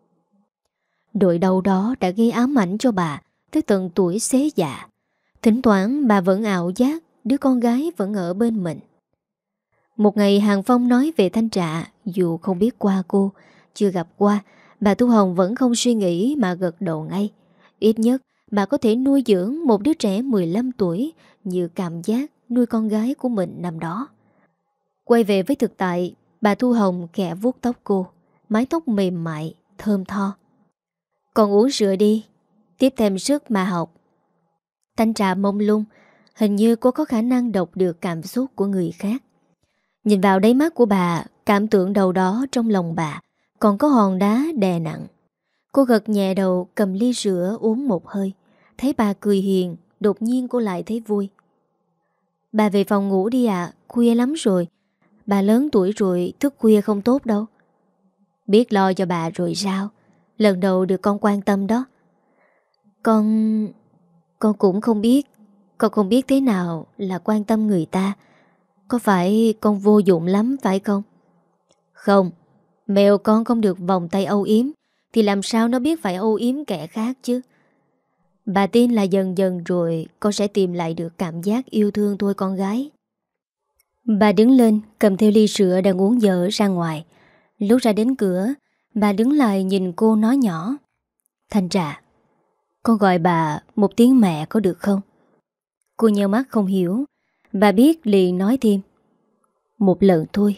Nỗi đau đó đã gây ám ảnh cho bà tới tận tuổi xế già. Thỉnh thoảng bà vẫn ảo giác đứa con gái vẫn ở bên mình. Một ngày Hàng Phong nói về Thanh Trà, dù không biết qua cô, chưa gặp qua, bà Thu Hồng vẫn không suy nghĩ mà gật đầu ngay. Ít nhất bà có thể nuôi dưỡng một đứa trẻ mười lăm tuổi như cảm giác nuôi con gái của mình năm đó. Quay về với thực tại, bà Thu Hồng khẽ vuốt tóc cô, mái tóc mềm mại, thơm tho. Con uống sữa đi, tiếp thêm sức mà học. Thanh Trà mông lung, hình như cô có khả năng đọc được cảm xúc của người khác. Nhìn vào đáy mắt của bà, cảm tưởng đầu đó trong lòng bà còn có hòn đá đè nặng. Cô gật nhẹ đầu, cầm ly sữa uống một hơi. Thấy bà cười hiền, đột nhiên cô lại thấy vui. Bà về phòng ngủ đi ạ, khuya lắm rồi. Bà lớn tuổi rồi, thức khuya không tốt đâu. Biết lo cho bà rồi sao? Lần đầu được con quan tâm đó. Con... Con cũng không biết. Con không biết thế nào là quan tâm người ta. Có phải con vô dụng lắm phải không? Không. Mèo con không được vòng tay âu yếm thì làm sao nó biết phải âu yếm kẻ khác chứ. Bà tin là dần dần rồi con sẽ tìm lại được cảm giác yêu thương thôi con gái. Bà đứng lên cầm theo ly sữa đang uống dở ra ngoài. Lúc ra đến cửa, bà đứng lại nhìn cô nói nhỏ. Thanh Trà, con gọi bà một tiếng mẹ có được không? Cô nheo mắt không hiểu. Bà biết liền nói thêm. Một lần thôi.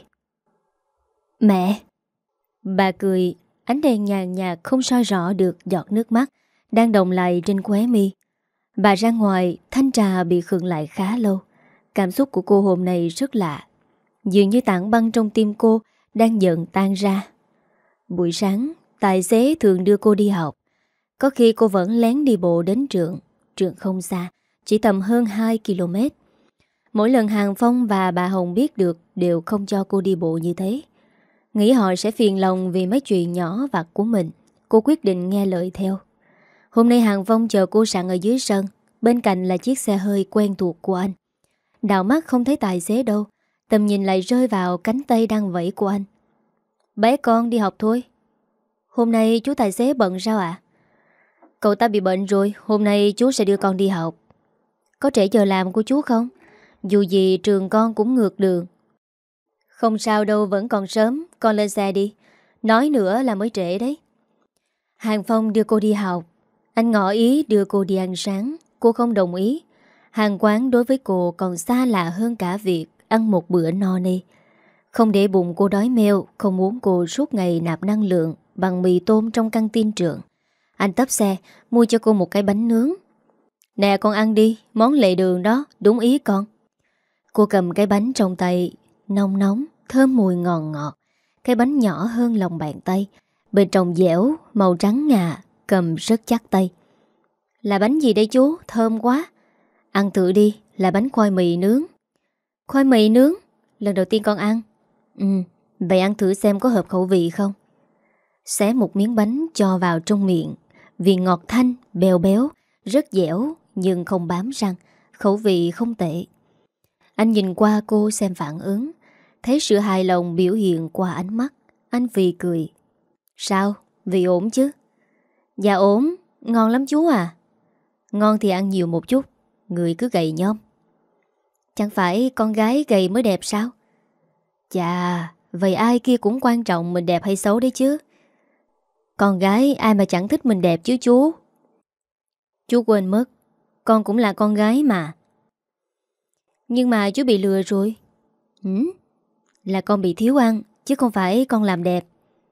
Mẹ. Bà cười, ánh đèn nhàn nhạt không soi rõ được giọt nước mắt đang đọng lại trên khóe mi. Bà ra ngoài, Thanh Trà bị khựng lại khá lâu. Cảm xúc của cô hôm nay rất lạ. Dường như tảng băng trong tim cô đang dần tan ra. Buổi sáng, tài xế thường đưa cô đi học. Có khi cô vẫn lén đi bộ đến trường. Trường không xa, chỉ tầm hơn hai ki lô mét. Mỗi lần Hàng Phong và bà Hồng biết được đều không cho cô đi bộ như thế. Nghĩ họ sẽ phiền lòng vì mấy chuyện nhỏ vặt của mình. Cô quyết định nghe lời theo. Hôm nay Hàng Phong chờ cô sẵn ở dưới sân. Bên cạnh là chiếc xe hơi quen thuộc của anh. Đảo mắt không thấy tài xế đâu, tầm nhìn lại rơi vào cánh tay đang vẫy của anh. Bé con đi học thôi. Hôm nay chú tài xế bận sao ạ? Cậu ta bị bệnh rồi, hôm nay chú sẽ đưa con đi học. Có trễ giờ làm của chú không? Dù gì trường con cũng ngược đường. Không sao đâu, vẫn còn sớm, con lên xe đi. Nói nữa là mới trễ đấy. Hàng Phong đưa cô đi học. Anh ngỏ ý đưa cô đi ăn sáng. Cô không đồng ý. Hàng quán đối với cô còn xa lạ hơn cả việc ăn một bữa no nê. Không để bụng cô đói meo, không muốn cô suốt ngày nạp năng lượng bằng mì tôm trong căng tin trường. Anh tấp xe, mua cho cô một cái bánh nướng. Nè con ăn đi, món lệ đường đó, đúng ý con. Cô cầm cái bánh trong tay, nóng nóng, thơm mùi ngọt ngọt. Cái bánh nhỏ hơn lòng bàn tay, bên trong dẻo, màu trắng ngà, cầm rất chắc tay. Là bánh gì đây chú? Thơm quá. Ăn thử đi, là bánh khoai mì nướng. Khoai mì nướng? Lần đầu tiên con ăn. Ừ, vậy ăn thử xem có hợp khẩu vị không. Xé một miếng bánh cho vào trong miệng. Vị ngọt thanh, béo béo, rất dẻo nhưng không bám răng, khẩu vị không tệ. Anh nhìn qua cô xem phản ứng, thấy sự hài lòng biểu hiện qua ánh mắt. Anh vì cười. Sao? Vị ổn chứ? Dạ ổn, ngon lắm chú à. Ngon thì ăn nhiều một chút, người cứ gầy nhom. Chẳng phải con gái gầy mới đẹp sao? Chà, vậy ai kia cũng quan trọng mình đẹp hay xấu đấy chứ. Con gái ai mà chẳng thích mình đẹp chứ chú. Chú quên mất, con cũng là con gái mà. Nhưng mà chú bị lừa rồi. Ừ? Là con bị thiếu ăn, chứ không phải con làm đẹp.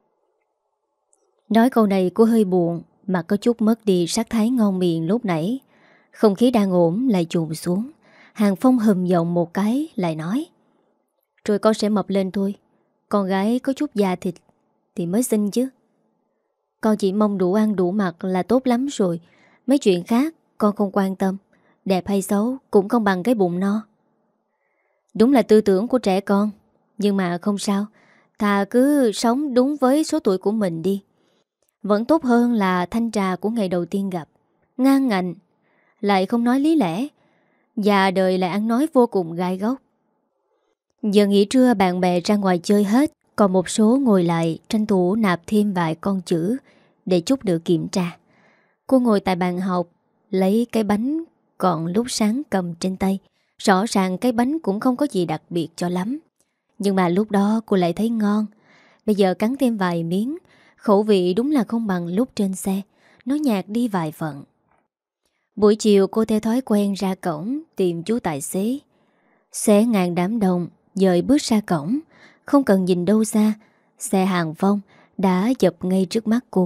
Nói câu này cô hơi buồn, mà có chút mất đi sắc thái ngon miệng lúc nãy. Không khí đang ổn lại trùng xuống. Hàng Phong hầm giọng một cái lại nói. Rồi con sẽ mập lên thôi. Con gái có chút da thịt thì mới xinh chứ. Con chỉ mong đủ ăn đủ mặc là tốt lắm rồi. Mấy chuyện khác con không quan tâm. Đẹp hay xấu cũng không bằng cái bụng no. Đúng là tư tưởng của trẻ con. Nhưng mà không sao. Thà cứ sống đúng với số tuổi của mình đi. Vẫn tốt hơn là thanh trà của ngày đầu tiên gặp. Ngang ngạnh, lại không nói lý lẽ. Già đời lại ăn nói vô cùng gai góc. Giờ nghỉ trưa bạn bè ra ngoài chơi hết. Còn một số ngồi lại tranh thủ nạp thêm vài con chữ để chút được kiểm tra. Cô ngồi tại bàn học, lấy cái bánh còn lúc sáng cầm trên tay. Rõ ràng cái bánh cũng không có gì đặc biệt cho lắm. Nhưng mà lúc đó cô lại thấy ngon. Bây giờ cắn thêm vài miếng, khẩu vị đúng là không bằng lúc trên xe. Nó nhạt đi vài phần. Buổi chiều cô theo thói quen ra cổng tìm chú tài xế. Xé ngàn đám đông, dời bước ra cổng. Không cần nhìn đâu xa, xe Hàng Phong đã dập ngay trước mắt cô.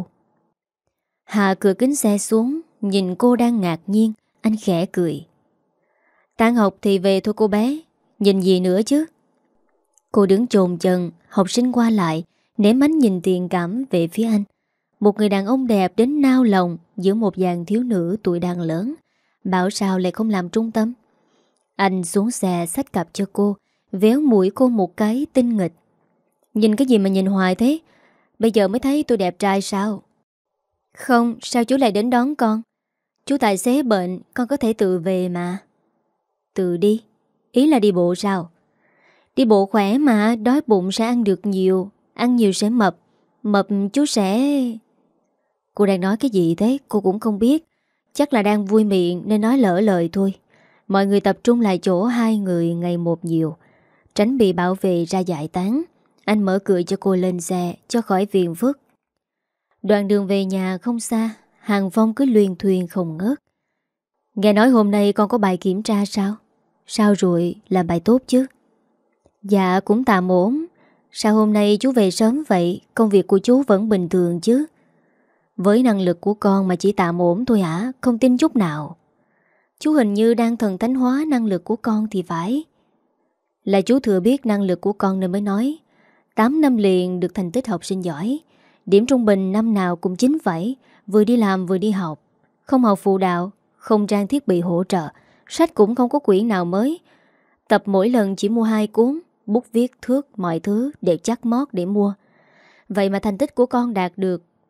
Hạ cửa kính xe xuống, nhìn cô đang ngạc nhiên, anh khẽ cười. Tan học thì về thôi cô bé, nhìn gì nữa chứ. Cô đứng chồm chân, học sinh qua lại, ném ánh nhìn tiền cảm về phía anh. Một người đàn ông đẹp đến nao lòng giữa một dàn thiếu nữ tuổi đang lớn. Bảo sao lại không làm trung tâm. Anh xuống xe xách cặp cho cô, véo mũi cô một cái tinh nghịch. Nhìn cái gì mà nhìn hoài thế? Bây giờ mới thấy tôi đẹp trai sao? Không, sao chú lại đến đón con? Chú tài xế bệnh, con có thể tự về mà. Tự đi? Ý là đi bộ sao? Đi bộ khỏe mà, đói bụng sẽ ăn được nhiều. Ăn nhiều sẽ mập. Mập chú sẽ... Cô đang nói cái gì thế? Cô cũng không biết. Chắc là đang vui miệng nên nói lỡ lời thôi. Mọi người tập trung lại chỗ hai người ngày một nhiều, tránh bị bảo vệ ra giải tán. Anh mở cửa cho cô lên xe cho khỏi phiền phức. Đoạn đường về nhà không xa, Hàng Phong cứ luyên thuyên không ngớt. Nghe nói hôm nay con có bài kiểm tra sao? Sao rồi, làm bài tốt chứ? Dạ cũng tạm ổn. Sao hôm nay chú về sớm vậy? Công việc của chú vẫn bình thường chứ? Với năng lực của con mà chỉ tạm ổn thôi hả? Không tin chút nào. Chú hình như đang thần thánh hóa năng lực của con thì phải. Là chú thừa biết năng lực của con nên mới nói. tám năm liền được thành tích học sinh giỏi. Điểm trung bình năm nào cũng chín phẩy. Vừa đi làm vừa đi học. Không học phụ đạo, không trang thiết bị hỗ trợ. Sách cũng không có quyển nào mới. Tập mỗi lần chỉ mua hai cuốn. Bút viết, thước, mọi thứ đều chắc mót để mua. Vậy mà thành tích của con đạt được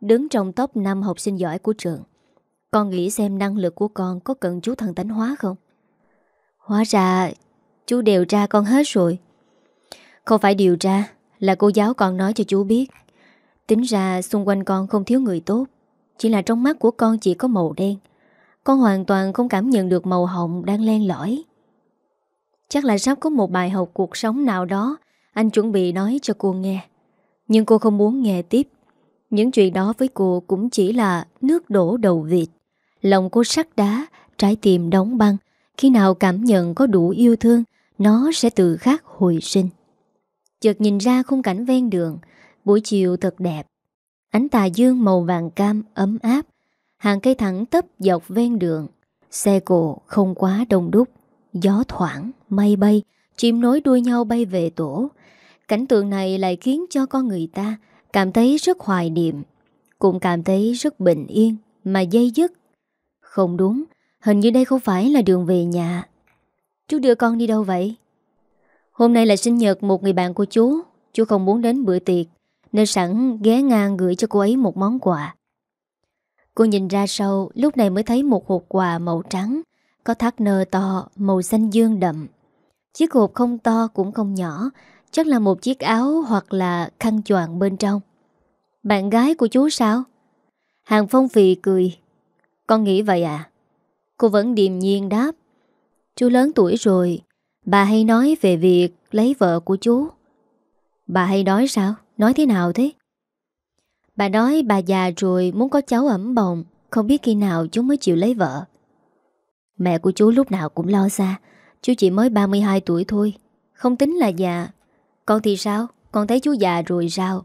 đứng trong top năm học sinh giỏi của trường. Con nghĩ xem năng lực của con có cần chú thần tánh hóa không? Hóa ra chú điều tra con hết rồi. Không phải điều tra, là cô giáo con nói cho chú biết. Tính ra xung quanh con không thiếu người tốt, chỉ là trong mắt của con chỉ có màu đen. Con hoàn toàn không cảm nhận được màu hồng đang len lỏi. Chắc là sắp có một bài học cuộc sống nào đó anh chuẩn bị nói cho cô nghe. Nhưng cô không muốn nghe tiếp. Những chuyện đó với cô cũng chỉ là nước đổ đầu vịt. Lòng cô sắt đá, trái tim đóng băng. Khi nào cảm nhận có đủ yêu thương, nó sẽ tự khắc hồi sinh. Chợt nhìn ra khung cảnh ven đường. Buổi chiều thật đẹp. Ánh tà dương màu vàng cam ấm áp. Hàng cây thẳng tắp dọc ven đường. Xe cộ không quá đông đúc. Gió thoảng, mây bay, chim nối đuôi nhau bay về tổ. Cảnh tượng này lại khiến cho con người ta cảm thấy rất hoài niệm, cũng cảm thấy rất bình yên mà dây dứt. Không đúng, hình như đây không phải là đường về nhà. Chú đưa con đi đâu vậy? Hôm nay là sinh nhật một người bạn của chú. Chú không muốn đến bữa tiệc nên sẵn ghé ngang gửi cho cô ấy một món quà. Cô nhìn ra sau, lúc này mới thấy một hộp quà màu trắng, có thắt nơ to, màu xanh dương đậm. Chiếc hộp không to cũng không nhỏ, chắc là một chiếc áo hoặc là khăn choàng bên trong. Bạn gái của chú sao? Hàng Phong phì cười. Con nghĩ vậy à? Cô vẫn điềm nhiên đáp. Chú lớn tuổi rồi, bà hay nói về việc lấy vợ của chú. Bà hay nói sao? Nói thế nào thế? Bà nói bà già rồi muốn có cháu ẵm bồng, không biết khi nào chú mới chịu lấy vợ. Mẹ của chú lúc nào cũng lo xa. Chú chỉ mới ba mươi hai tuổi thôi, không tính là già. Con thì sao? Con thấy chú già rồi sao?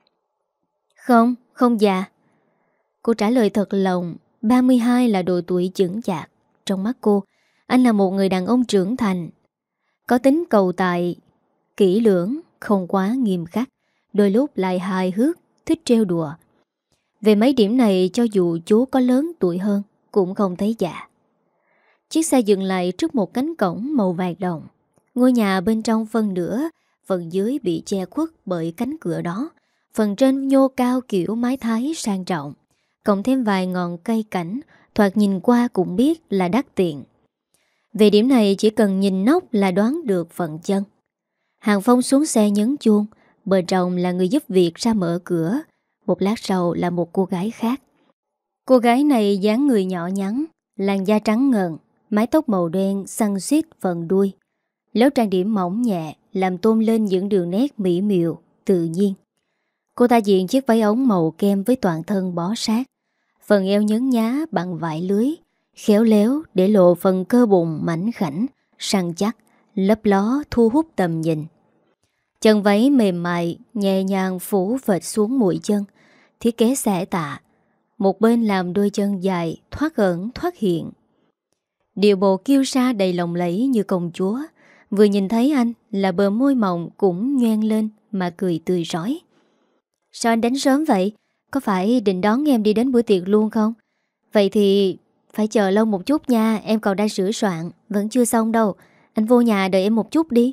Không, không già. Cô trả lời thật lòng. Ba mươi hai là độ tuổi chững chạc. Trong mắt cô, anh là một người đàn ông trưởng thành, có tính cầu tài, kỹ lưỡng, không quá nghiêm khắc, đôi lúc lại hài hước, thích trêu đùa. Về mấy điểm này, cho dù chú có lớn tuổi hơn cũng không thấy già. Chiếc xe dừng lại trước một cánh cổng màu vàng đồng. Ngôi nhà bên trong phần nửa, phần dưới bị che khuất bởi cánh cửa đó. Phần trên nhô cao kiểu mái Thái sang trọng, cộng thêm vài ngọn cây cảnh, thoạt nhìn qua cũng biết là đắt tiền. Về điểm này chỉ cần nhìn nóc là đoán được phần chân. Hàng Phong xuống xe nhấn chuông. Bên trong là người giúp việc ra mở cửa. Một lát sau là một cô gái khác. Cô gái này dáng người nhỏ nhắn, làn da trắng ngần, mái tóc màu đen xăn xít phần đuôi. Lớp trang điểm mỏng nhẹ làm tôn lên những đường nét mỹ miều, tự nhiên. Cô ta diện chiếc váy ống màu kem với toàn thân bó sát, phần eo nhấn nhá bằng vải lưới, khéo léo để lộ phần cơ bụng mảnh khảnh, săn chắc, lấp ló thu hút tầm nhìn. Chân váy mềm mại, nhẹ nhàng phủ vệt xuống mũi chân, thiết kế xẻ tạ. Một bên làm đôi chân dài, thoát ẩn thoát hiện. Điệu bộ kiêu sa đầy lộng lẫy như công chúa. Vừa nhìn thấy anh là bờ môi mỏng cũng nhoen lên mà cười tươi rói. Sao anh đến sớm vậy? Có phải định đón em đi đến bữa tiệc luôn không? Vậy thì phải chờ lâu một chút nha. Em còn đang sửa soạn, vẫn chưa xong đâu. Anh vô nhà đợi em một chút đi.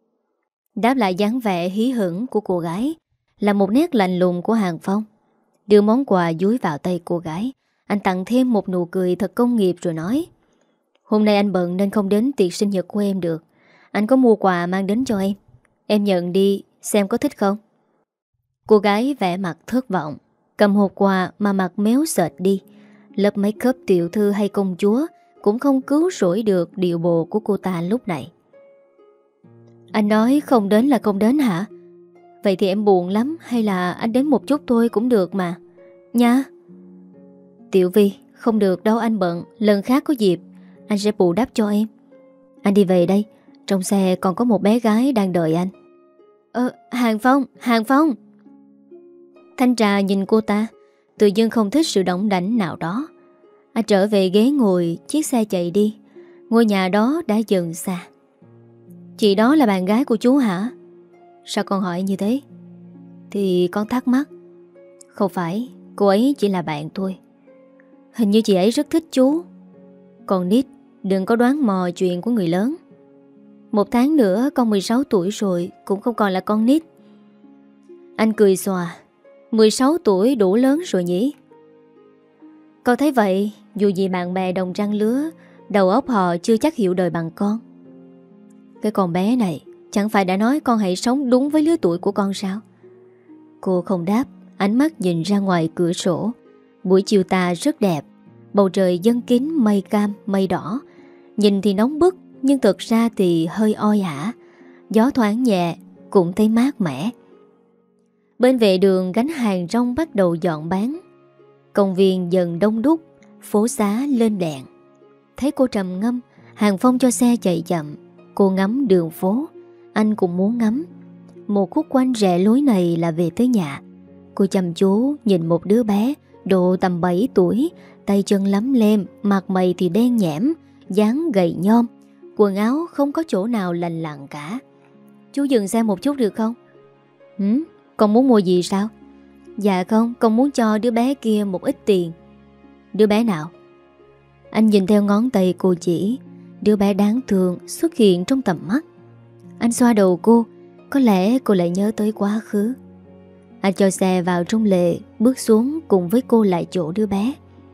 Đáp lại dáng vẻ hí hửng của cô gái là một nét lạnh lùng của Hàng Phong. Đưa món quà dúi vào tay cô gái. Anh tặng thêm một nụ cười thật công nghiệp rồi nói: Hôm nay anh bận nên không đến tiệc sinh nhật của em được. Anh có mua quà mang đến cho em. Em nhận đi, xem có thích không? Cô gái vẻ mặt thất vọng, cầm hộp quà mà mặt méo sệt đi. Lớp make up tiểu thư hay công chúa cũng không cứu rỗi được điệu bộ của cô ta lúc này. Anh nói không đến là không đến hả? Vậy thì em buồn lắm, hay là anh đến một chút thôi cũng được mà. Nha. Tiểu Vi, không được đâu, anh bận. Lần khác có dịp anh sẽ bù đắp cho em. Anh đi về đây, trong xe còn có một bé gái đang đợi anh. Ờ, Hàng Phong, Hàng Phong. Thanh Trà nhìn cô ta, tự dưng không thích sự đỏng đảnh nào đó. Anh trở về ghế ngồi, chiếc xe chạy đi. Ngôi nhà đó đã dần xa. Chị đó là bạn gái của chú hả? Sao con hỏi như thế? Thì con thắc mắc. Không phải, cô ấy chỉ là bạn thôi. Hình như chị ấy rất thích chú. Còn nít, đừng có đoán mò chuyện của người lớn. Một tháng nữa con mười sáu tuổi rồi, cũng không còn là con nít. Anh cười xòa. mười sáu tuổi đủ lớn rồi nhỉ? Con thấy vậy, dù gì bạn bè đồng trang lứa, đầu óc họ chưa chắc hiểu đời bằng con. Cái con bé này chẳng phải đã nói con hãy sống đúng với lứa tuổi của con sao? Cô không đáp, ánh mắt nhìn ra ngoài cửa sổ. Buổi chiều tà rất đẹp, bầu trời dâng kín mây cam, mây đỏ. Nhìn thì nóng bức, nhưng thực ra thì hơi oi ả. Gió thoáng nhẹ, cũng thấy mát mẻ. Bên vệ đường gánh hàng rong bắt đầu dọn bán. Công viên dần đông đúc, phố xá lên đèn. Thấy cô trầm ngâm, Hàng Phong cho xe chạy chậm. Cô ngắm đường phố, anh cũng muốn ngắm. Một khúc quanh rẽ lối này là về tới nhà. Cô chăm chú nhìn một đứa bé độ tầm bảy tuổi, tay chân lấm lem, mặt mày thì đen nhẽm, dáng gầy nhom, quần áo không có chỗ nào lành lặn cả. Chú dừng xe một chút được không? Hử? Con muốn mua gì sao? Dạ không, con muốn cho đứa bé kia một ít tiền. Đứa bé nào? Anh nhìn theo ngón tay cô chỉ. Đứa bé đáng thương xuất hiện trong tầm mắt. Anh xoa đầu cô. Có lẽ cô lại nhớ tới quá khứ. Anh cho xe vào trong lề, bước xuống cùng với cô lại chỗ đứa bé.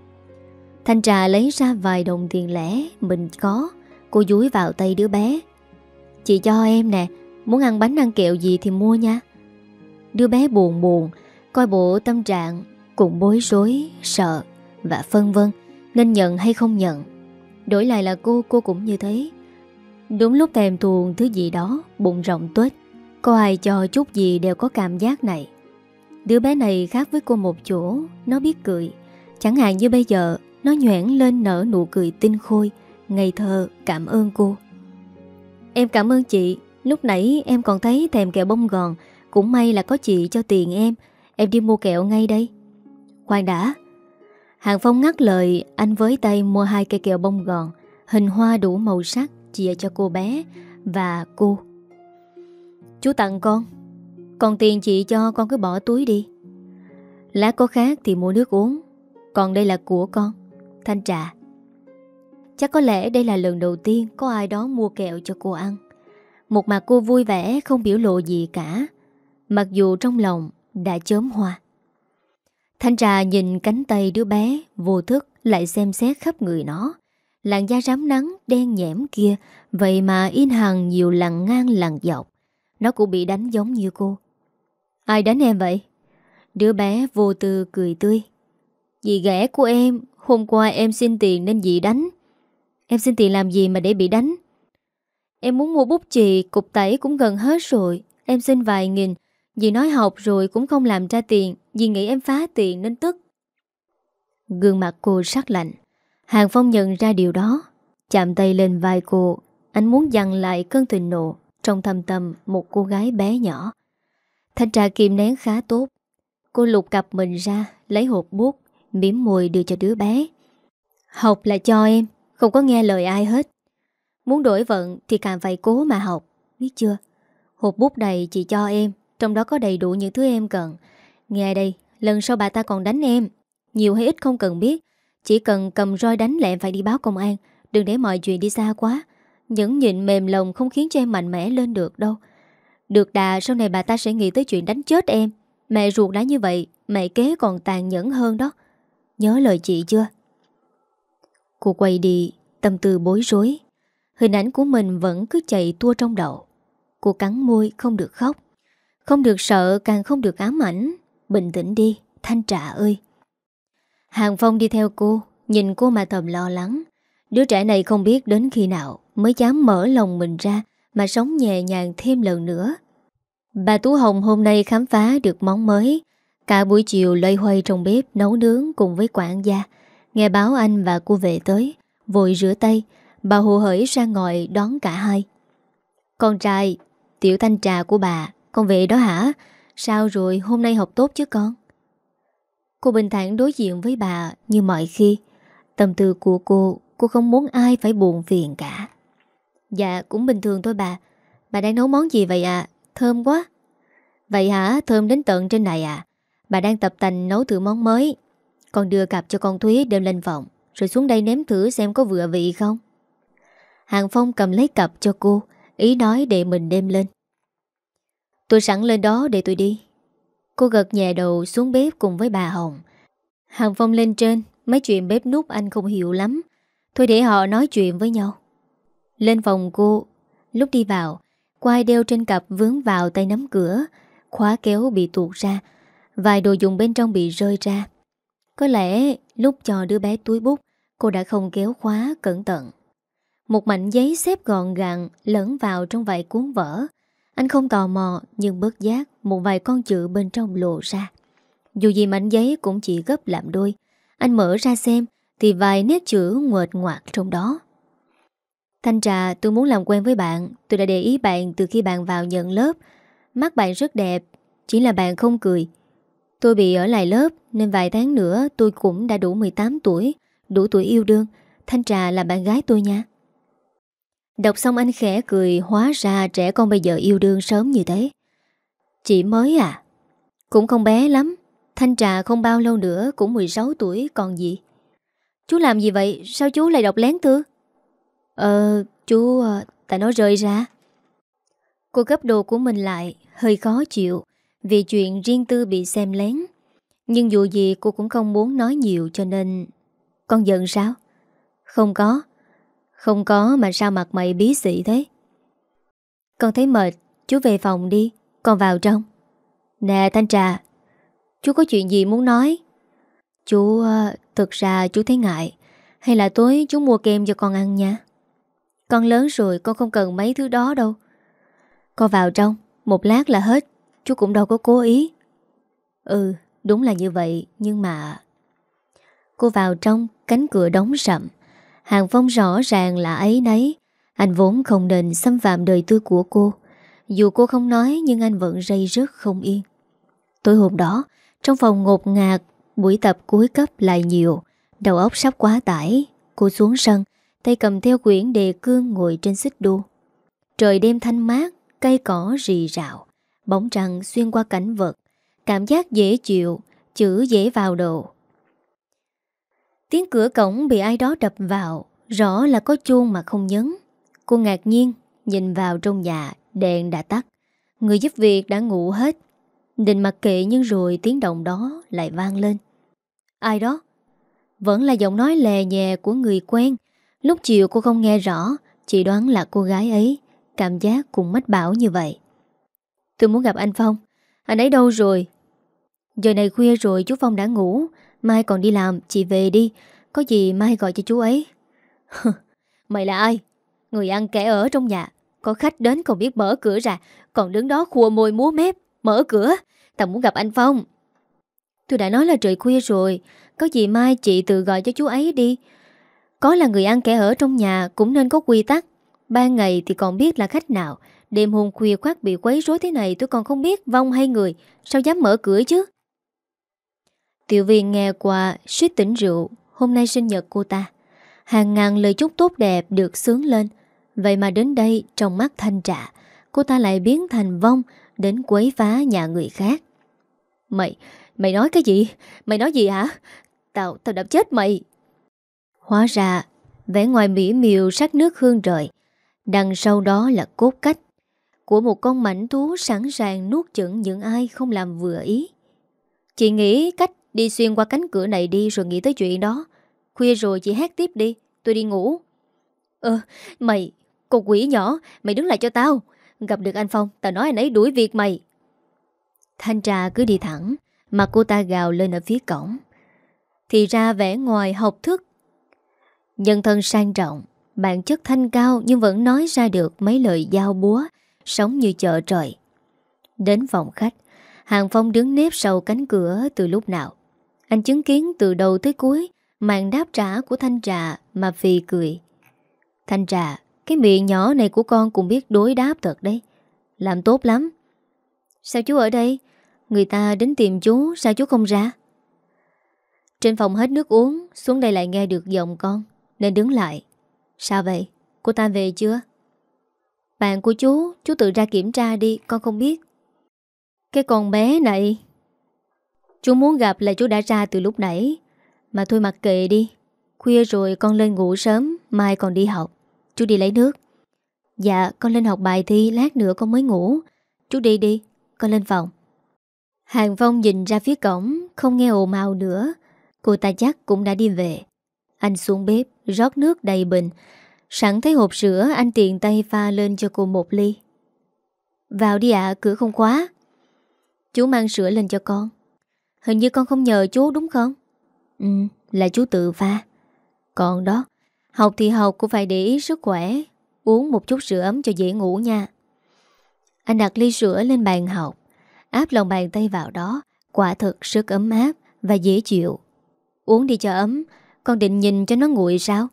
Thanh Trà lấy ra vài đồng tiền lẻ mình có. Cô dúi vào tay đứa bé. Chị cho em nè, muốn ăn bánh ăn kẹo gì thì mua nha. Đứa bé buồn buồn, coi bộ tâm trạng cũng bối rối, sợ và phân vân nên nhận hay không nhận. Đổi lại là cô, cô cũng như thế. Đúng lúc thèm thuồng thứ gì đó, bụng rộng tuếch, có ai cho chút gì đều có cảm giác này. Đứa bé này khác với cô một chỗ, nó biết cười. Chẳng hạn như bây giờ, nó nhoẻn lên nở nụ cười tinh khôi, ngây thơ cảm ơn cô. Em cảm ơn chị, lúc nãy em còn thấy thèm kẹo bông gòn. Cũng may là có chị cho tiền em. Em đi mua kẹo ngay đây. Khoan đã. Hàng Phong ngắt lời. Anh với tay mua hai cây kẹo bông gòn, hình hoa đủ màu sắc, chia cho cô bé và cô. Chú tặng con. Còn tiền chị cho con cứ bỏ túi đi. Lát có khác thì mua nước uống. Còn đây là của con, Thanh Trà. Chắc có lẽ đây là lần đầu tiên có ai đó mua kẹo cho cô ăn. Một mặt cô vui vẻ, không biểu lộ gì cả, mặc dù trong lòng đã chớm hoa. Thanh Trà nhìn cánh tay đứa bé, vô thức lại xem xét khắp người nó. Làn da rám nắng đen nhẽm kia, vậy mà in hằn nhiều lằn ngang lằn dọc. Nó cũng bị đánh giống như cô. Ai đánh em vậy? Đứa bé vô tư cười tươi. Dì ghẻ của em, hôm qua em xin tiền nên dì đánh. Em xin tiền làm gì mà để bị đánh? Em muốn mua bút chì, cục tẩy cũng gần hết rồi. Em xin vài nghìn. Dì nói học rồi cũng không làm ra tiền. Dì nghĩ em phá tiền nên tức. Gương mặt cô sắc lạnh. Hàng Phong nhận ra điều đó, chạm tay lên vai cô. Anh muốn dằn lại cơn thịnh nộ trong thâm tâm một cô gái bé nhỏ. Thanh Trà kìm nén khá tốt. Cô lục cặp mình ra, lấy hộp bút, mỉm môi đưa cho đứa bé. Học là cho em, không có nghe lời ai hết. Muốn đổi vận thì càng phải cố mà học, biết chưa? Hộp bút này chị cho em, trong đó có đầy đủ những thứ em cần. Nghe đây, lần sau bà ta còn đánh em. Nhiều hay ít không cần biết, chỉ cần cầm roi đánh là em phải đi báo công an. Đừng để mọi chuyện đi xa quá. Nhẫn nhịn mềm lòng không khiến cho em mạnh mẽ lên được đâu. Được đà sau này bà ta sẽ nghĩ tới chuyện đánh chết em. Mẹ ruột đã như vậy, mẹ kế còn tàn nhẫn hơn đó. Nhớ lời chị chưa? Cô quay đi, tâm tư bối rối. Hình ảnh của mình vẫn cứ chạy tua trong đầu. Cô cắn môi không được khóc, không được sợ, càng không được ám ảnh. Bình tĩnh đi, Thanh Trà ơi. Hàng Phong đi theo cô, nhìn cô mà thầm lo lắng. Đứa trẻ này không biết đến khi nào mới dám mở lòng mình ra mà sống nhẹ nhàng thêm lần nữa. Bà Tú Hồng hôm nay khám phá được món mới. Cả buổi chiều loay hoay trong bếp nấu nướng cùng với quản gia. Nghe báo anh và cô về tới, vội rửa tay, bà hồ hởi ra ngồi đón cả hai. Con trai, tiểu Thanh Trà của bà, con về đó hả? Sao rồi, hôm nay học tốt chứ con? Cô bình thản đối diện với bà như mọi khi. Tâm tư của cô, cô không muốn ai phải buồn phiền cả. Dạ, cũng bình thường thôi bà. Bà đang nấu món gì vậy ạ? À? Thơm quá. Vậy hả? Thơm đến tận trên này à? Bà đang tập tành nấu thử món mới. Con đưa cặp cho con Thúy đem lên phòng, rồi xuống đây nếm thử xem có vừa vị không. Hàng Phong cầm lấy cặp cho cô, ý nói để mình đem lên. Tôi sẵn lên đó để tôi đi. Cô gật nhẹ đầu xuống bếp cùng với bà Hồng. Hàng Phong lên trên. Mấy chuyện bếp núc anh không hiểu lắm. Thôi để họ nói chuyện với nhau. Lên phòng cô. Lúc đi vào, quai đeo trên cặp vướng vào tay nắm cửa. Khóa kéo bị tuột ra. Vài đồ dùng bên trong bị rơi ra. Có lẽ lúc cho đứa bé túi bút, cô đã không kéo khóa cẩn thận. Một mảnh giấy xếp gọn gàng lẫn vào trong vài cuốn vở. Anh không tò mò nhưng bất giác một vài con chữ bên trong lộ ra. Dù gì mảnh giấy cũng chỉ gấp làm đôi. Anh mở ra xem thì vài nét chữ nguệch ngoạc trong đó. Thanh Trà, tôi muốn làm quen với bạn. Tôi đã để ý bạn từ khi bạn vào nhận lớp. Mắt bạn rất đẹp, chỉ là bạn không cười. Tôi bị ở lại lớp nên vài tháng nữa tôi cũng đã đủ mười tám tuổi, đủ tuổi yêu đương. Thanh Trà là bạn gái tôi nha. Đọc xong anh khẽ cười. Hóa ra trẻ con bây giờ yêu đương sớm như thế. Chị mới à? Cũng không bé lắm. Thanh Trà không bao lâu nữa cũng mười sáu tuổi còn gì. Chú làm gì vậy? Sao chú lại đọc lén thư? Ờ, chú... Tại nó rơi ra. Cô gấp đồ của mình lại. Hơi khó chịu vì chuyện riêng tư bị xem lén. Nhưng dù gì cô cũng không muốn nói nhiều cho nên... Con giận sao? Không có. Không có mà sao mặt mày bí xị thế? Con thấy mệt. Chú về phòng đi. Con vào trong. Nè Thanh Trà, chú có chuyện gì muốn nói? Chú... Thực ra chú thấy ngại. Hay là tối chú mua kem cho con ăn nha. Con lớn rồi con không cần mấy thứ đó đâu. Con vào trong. Một lát là hết. Chú cũng đâu có cố ý. Ừ, đúng là như vậy. Nhưng mà... Cô vào trong. Cánh cửa đóng sầm. Hàng Phong rõ ràng là ấy nấy. Anh vốn không nên xâm phạm đời tư của cô. Dù cô không nói nhưng anh vẫn ray rứt không yên. Tối hôm đó, trong phòng ngột ngạt, buổi tập cuối cấp lại nhiều. Đầu óc sắp quá tải. Cô xuống sân, tay cầm theo quyển đề cương ngồi trên xích đu. Trời đêm thanh mát, cây cỏ rì rào, bóng trăng xuyên qua cảnh vật. Cảm giác dễ chịu, chữ dễ vào đầu. Tiếng cửa cổng bị ai đó đập vào. Rõ là có chuông mà không nhấn. Cô ngạc nhiên, nhìn vào trong nhà. Đèn đã tắt. Người giúp việc đã ngủ hết. Định mặc kệ nhưng rồi tiếng động đó lại vang lên. Ai đó? Vẫn là giọng nói lè nhẹ của người quen. Lúc chiều cô không nghe rõ. Chỉ đoán là cô gái ấy. Cảm giác cũng mách bảo như vậy. Tôi muốn gặp anh Phong. Anh ấy đâu rồi? Giờ này khuya rồi chú Phong đã ngủ. Mai còn đi làm, chị về đi. Có gì mai gọi cho chú ấy. Mày là ai? Người ăn kẻ ở trong nhà. Có khách đến còn biết mở cửa ra. Còn đứng đó khua môi múa mép. Mở cửa. Tao muốn gặp anh Phong. Tôi đã nói là trời khuya rồi. Có gì mai chị tự gọi cho chú ấy đi. Có là người ăn kẻ ở trong nhà cũng nên có quy tắc. Ban ngày thì còn biết là khách nào. Đêm hôm khuya khoát bị quấy rối thế này tôi còn không biết vong hay người. Sao dám mở cửa chứ? Tiểu Viên nghe qua suýt tỉnh rượu. Hôm nay sinh nhật cô ta. Hàng ngàn lời chúc tốt đẹp được xướng lên. Vậy mà đến đây trong mắt Thanh Trà, cô ta lại biến thành vong đến quấy phá nhà người khác. Mày, mày nói cái gì? Mày nói gì hả? Tao, tao đập chết mày. Hóa ra, vẻ ngoài mỹ miều sắc nước hương trời. Đằng sau đó là cốt cách của một con mảnh thú sẵn sàng nuốt chửng những ai không làm vừa ý. Chị nghĩ cách đi xuyên qua cánh cửa này đi rồi nghĩ tới chuyện đó. Khuya rồi chị hát tiếp đi, tôi đi ngủ. Ờ, mày, con quỷ nhỏ, mày đứng lại cho tao. Gặp được anh Phong, tao nói anh ấy đuổi việc mày. Thanh Trà cứ đi thẳng, mà cô ta gào lên ở phía cổng. Thì ra vẻ ngoài học thức, nhân thân sang trọng, bản chất thanh cao nhưng vẫn nói ra được mấy lời dao búa, sống như chợ trời. Đến phòng khách, Hàng Phong đứng nép sau cánh cửa từ lúc nào. Anh chứng kiến từ đầu tới cuối màn đáp trả của Thanh Trà mà phì cười. Thanh Trà, cái miệng nhỏ này của con cũng biết đối đáp thật đấy. Làm tốt lắm. Sao chú ở đây? Người ta đến tìm chú, sao chú không ra? Trên phòng hết nước uống, xuống đây lại nghe được giọng con nên đứng lại. Sao vậy? Cô ta về chưa? Bạn của chú, chú tự ra kiểm tra đi, con không biết. Cái con bé này. Chú muốn gặp là chú đã ra từ lúc nãy. Mà thôi mặc kệ đi. Khuya rồi con lên ngủ sớm, mai còn đi học. Chú đi lấy nước. Dạ, con lên học bài thi, lát nữa con mới ngủ. Chú đi đi, con lên phòng. Hàng Phong nhìn ra phía cổng, không nghe ồn ào nữa. Cô ta chắc cũng đã đi về. Anh xuống bếp, rót nước đầy bình. Sẵn thấy hộp sữa, anh tiện tay pha lên cho cô một ly. Vào đi ạ, cửa không khóa. Chú mang sữa lên cho con. Hình như con không nhờ chú đúng không? Ừ, là chú tự pha. Còn đó, học thì học cũng phải để ý sức khỏe. Uống một chút sữa ấm cho dễ ngủ nha. Anh đặt ly sữa lên bàn học, áp lòng bàn tay vào đó. Quả thực rất ấm áp và dễ chịu. Uống đi cho ấm. Con định nhìn cho nó nguội sao?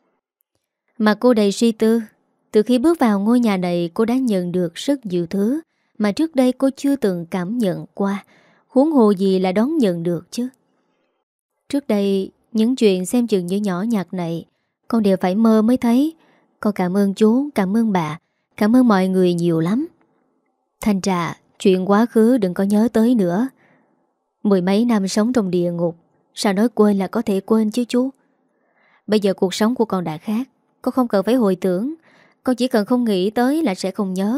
Mà cô đầy suy tư. Từ khi bước vào ngôi nhà này, cô đã nhận được rất nhiều thứ mà trước đây cô chưa từng cảm nhận qua. Huống hồ gì là đón nhận được chứ. Trước đây, những chuyện xem chừng như nhỏ nhặt này con đều phải mơ mới thấy. Con cảm ơn chú, cảm ơn bà, cảm ơn mọi người nhiều lắm. Thanh Trà, chuyện quá khứ đừng có nhớ tới nữa. Mười mấy năm sống trong địa ngục, sao nói quên là có thể quên chứ chú. Bây giờ cuộc sống của con đã khác. Con không cần phải hồi tưởng. Con chỉ cần không nghĩ tới là sẽ không nhớ.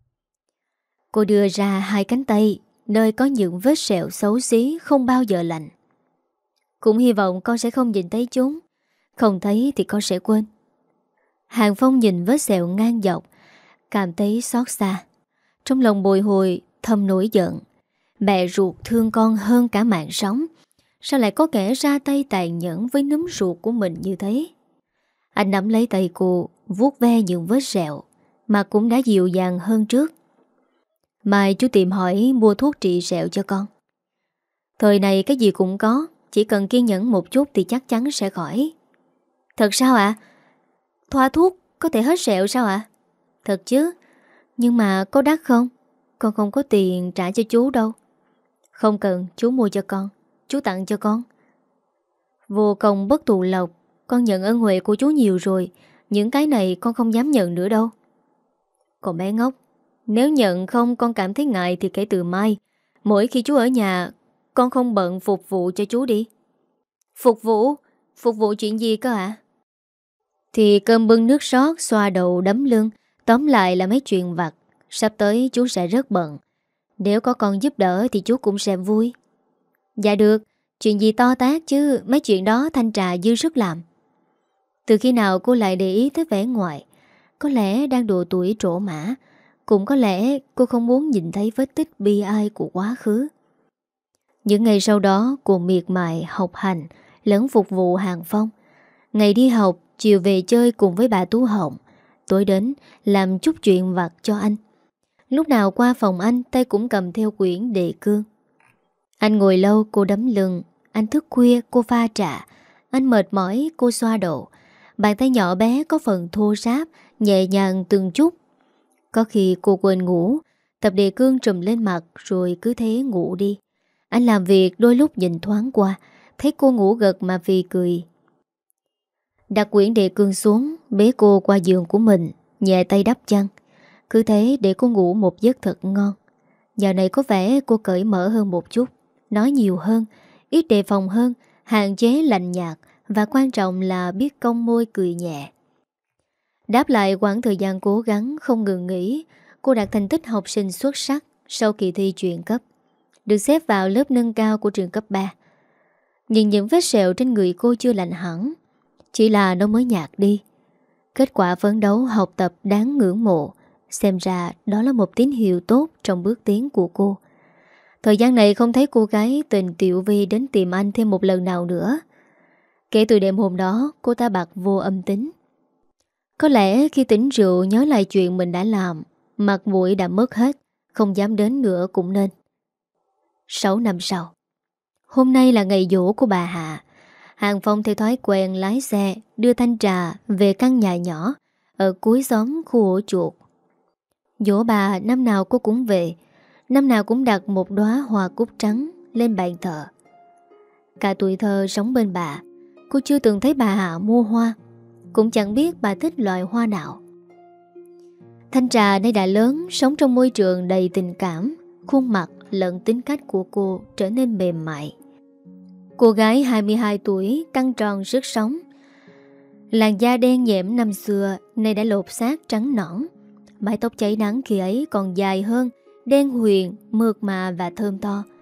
Cô đưa ra hai cánh tay, nơi có những vết sẹo xấu xí không bao giờ lành. Cũng hy vọng con sẽ không nhìn thấy chúng. Không thấy thì con sẽ quên. Hàng Phong nhìn vết sẹo ngang dọc, cảm thấy xót xa. Trong lòng bồi hồi, thầm nổi giận. Mẹ ruột thương con hơn cả mạng sống. Sao lại có kẻ ra tay tàn nhẫn với núm ruột của mình như thế? Anh nắm lấy tay cô, vuốt ve những vết sẹo, mà cũng đã dịu dàng hơn trước. Mai chú tìm hỏi mua thuốc trị sẹo cho con. Thời này cái gì cũng có, chỉ cần kiên nhẫn một chút thì chắc chắn sẽ khỏi. Thật sao ạ? Thoa thuốc có thể hết sẹo sao ạ? Thật chứ. Nhưng mà có đắt không? Con không có tiền trả cho chú đâu. Không cần, chú mua cho con. Chú tặng cho con. Vô công bất thù lộc. Con nhận ơn huệ của chú nhiều rồi. Những cái này con không dám nhận nữa đâu. Còn bé ngốc, nếu nhận không con cảm thấy ngại thì kể từ mai, mỗi khi chú ở nhà, con không bận phục vụ cho chú đi. Phục vụ? Phục vụ chuyện gì cơ ạ? Thì cơm bưng nước rót, xoa đầu đấm lưng. Tóm lại là mấy chuyện vặt. Sắp tới chú sẽ rất bận. Nếu có con giúp đỡ thì chú cũng sẽ vui. Dạ được. Chuyện gì to tát chứ. Mấy chuyện đó Thanh Trà dư sức làm. Từ khi nào cô lại để ý tới vẻ ngoài? Có lẽ đang độ tuổi trổ mã. Cũng có lẽ cô không muốn nhìn thấy vết tích bi ai của quá khứ. Những ngày sau đó cô miệt mài học hành lẫn phục vụ Hàng Phong. Ngày đi học, chiều về chơi cùng với bà Tú Hồng. Tối đến làm chút chuyện vặt cho anh. Lúc nào qua phòng anh, tay cũng cầm theo quyển đề cương. Anh ngồi lâu cô đấm lưng. Anh thức khuya cô pha trà. Anh mệt mỏi cô xoa đầu. Bàn tay nhỏ bé có phần thô ráp, nhẹ nhàng từng chút. Có khi cô quên ngủ, tập đề cương trùm lên mặt rồi cứ thế ngủ đi. Anh làm việc đôi lúc nhìn thoáng qua, thấy cô ngủ gật mà vì cười. Đặt quyển đề cương xuống, bế cô qua giường của mình, nhẹ tay đắp chăn. Cứ thế để cô ngủ một giấc thật ngon. Giờ này có vẻ cô cởi mở hơn một chút, nói nhiều hơn, ít đề phòng hơn, hạn chế lạnh nhạt và quan trọng là biết cong môi cười nhẹ. Đáp lại quãng thời gian cố gắng không ngừng nghỉ, cô đạt thành tích học sinh xuất sắc sau kỳ thi chuyển cấp, được xếp vào lớp nâng cao của trường cấp ba. Nhìn những vết sẹo trên người cô chưa lành hẳn, chỉ là nó mới nhạt đi. Kết quả phấn đấu học tập đáng ngưỡng mộ. Xem ra đó là một tín hiệu tốt trong bước tiến của cô. Thời gian này không thấy cô gái tình Tiểu Vi đến tìm anh thêm một lần nào nữa. Kể từ đêm hôm đó, cô ta bặt vô âm tính. Có lẽ khi tỉnh rượu nhớ lại chuyện mình đã làm, mặt mũi đã mất hết, không dám đến nữa cũng nên. Sáu năm sau, hôm nay là ngày giỗ của bà Hạ. Hàng Phong theo thói quen lái xe đưa Thanh Trà về căn nhà nhỏ ở cuối xóm khu ổ chuột. Giỗ bà năm nào cô cũng về, năm nào cũng đặt một đóa hoa cúc trắng lên bàn thờ. Cả tuổi thơ sống bên bà, cô chưa từng thấy bà Hạ mua hoa, cũng chẳng biết bà thích loại hoa nào. Thanh Trà nay đã lớn, sống trong môi trường đầy tình cảm, khuôn mặt lẫn tính cách của cô trở nên mềm mại. Cô gái hai mươi hai tuổi, căng tròn sức sống. Làn da đen nhẹm năm xưa nay đã lột xác trắng nõn. Mái tóc cháy nắng khi ấy còn dài hơn, đen huyền, mượt mà và thơm tho.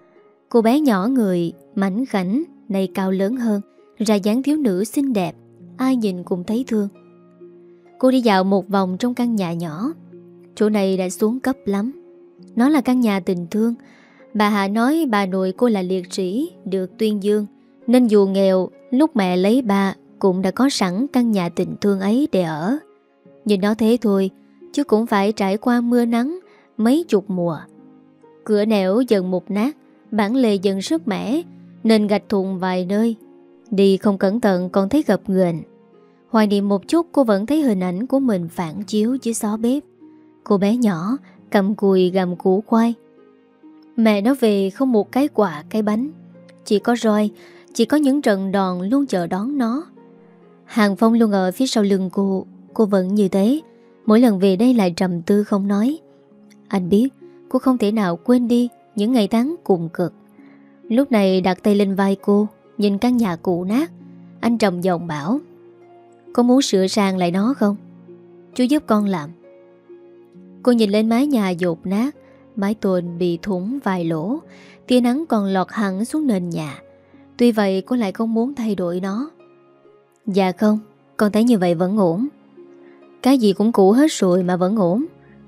Cô bé nhỏ người, mảnh khảnh, này cao lớn hơn, ra dáng thiếu nữ xinh đẹp, ai nhìn cũng thấy thương. Cô đi dạo một vòng trong căn nhà nhỏ. Chỗ này đã xuống cấp lắm. Nó là căn nhà tình thương. Bà Hạ nói bà nội cô là liệt sĩ, được tuyên dương, nên dù nghèo, lúc mẹ lấy bà cũng đã có sẵn căn nhà tình thương ấy để ở. Nhìn nó thế thôi, chứ cũng phải trải qua mưa nắng mấy chục mùa. Cửa nẻo dần mục nát, bản lề dần sứt mẻ, nên gạch thùng vài nơi. Đi không cẩn thận còn thấy gập ghềnh. Hoài niệm một chút, cô vẫn thấy hình ảnh của mình phản chiếu dưới xó bếp. Cô bé nhỏ cầm cùi gặm củ khoai. Mẹ nó về không một cái quà cái bánh, chỉ có roi, chỉ có những trận đòn luôn chờ đón nó. Hàng Phong luôn ở phía sau lưng cô. Cô vẫn như thế, mỗi lần về đây lại trầm tư không nói. Anh biết cô không thể nào quên đi những ngày tháng cùng cực. Lúc này đặt tay lên vai cô, nhìn căn nhà cũ nát, anh trầm giọng bảo: có muốn sửa sang lại nó không? Chú giúp con làm. Cô nhìn lên mái nhà dột nát, mái tôn bị thủng vài lỗ, tia nắng còn lọt hẳn xuống nền nhà. Tuy vậy cô lại không muốn thay đổi nó. Dạ không, con thấy như vậy vẫn ổn. Cái gì cũng cũ hết rồi mà vẫn ổn.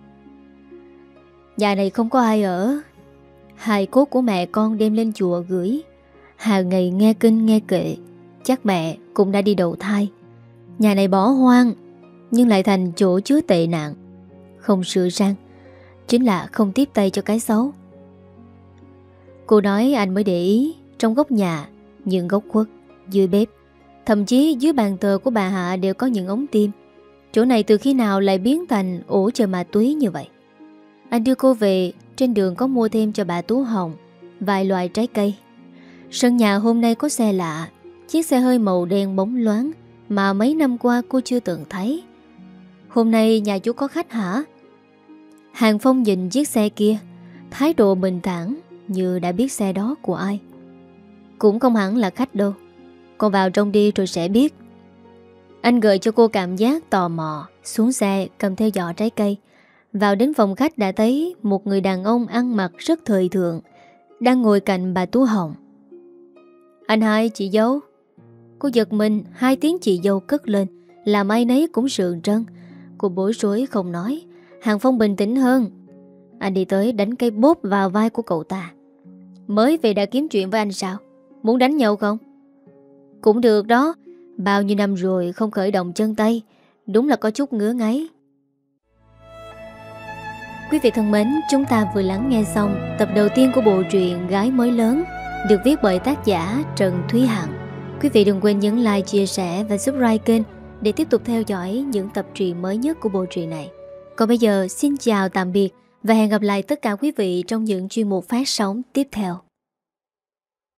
Nhà này không có ai ở. Hài cốt của mẹ con đem lên chùa gửi. Hàng ngày nghe kinh nghe kệ, chắc mẹ cũng đã đi đầu thai. Nhà này bỏ hoang, nhưng lại thành chỗ chứa tệ nạn. Không sửa sang chính là không tiếp tay cho cái xấu. Cô nói anh mới để ý. Trong góc nhà, những góc khuất, dưới bếp, thậm chí dưới bàn thờ của bà Hạ đều có những ống tim. Chỗ này từ khi nào lại biến thành ổ chờ ma túy như vậy? Anh đưa cô về. Trên đường có mua thêm cho bà Tú Hồng vài loại trái cây. Sân nhà hôm nay có xe lạ, chiếc xe hơi màu đen bóng loáng mà mấy năm qua cô chưa từng thấy. Hôm nay nhà chú có khách hả? Hàng Phong nhìn chiếc xe kia, thái độ bình thản như đã biết xe đó của ai. Cũng không hẳn là khách đâu, con vào trong đi rồi sẽ biết. Anh gợi cho cô cảm giác tò mò, xuống xe cầm theo giỏ trái cây. Vào đến phòng khách đã thấy một người đàn ông ăn mặc rất thời thượng đang ngồi cạnh bà Tú Hồng. Anh hai, chị dâu. Cô giật mình, hai tiếng chị dâu cất lên làm ai nấy cũng sượng trân. Cô bối rối không nói. Hàng Phong bình tĩnh hơn. Anh đi tới đánh cây bốp vào vai của cậu ta. Mới về đã kiếm chuyện với anh sao? Muốn đánh nhau không? Cũng được đó. Bao nhiêu năm rồi không khởi động chân tay, đúng là có chút ngứa ngáy. Quý vị thân mến, chúng ta vừa lắng nghe xong tập đầu tiên của bộ truyện Gái Mới Lớn, được viết bởi tác giả Trần Thúy Hằng. Quý vị đừng quên nhấn like, chia sẻ và subscribe kênh để tiếp tục theo dõi những tập truyện mới nhất của bộ truyện này. Còn bây giờ, xin chào tạm biệt và hẹn gặp lại tất cả quý vị trong những chuyên mục phát sóng tiếp theo.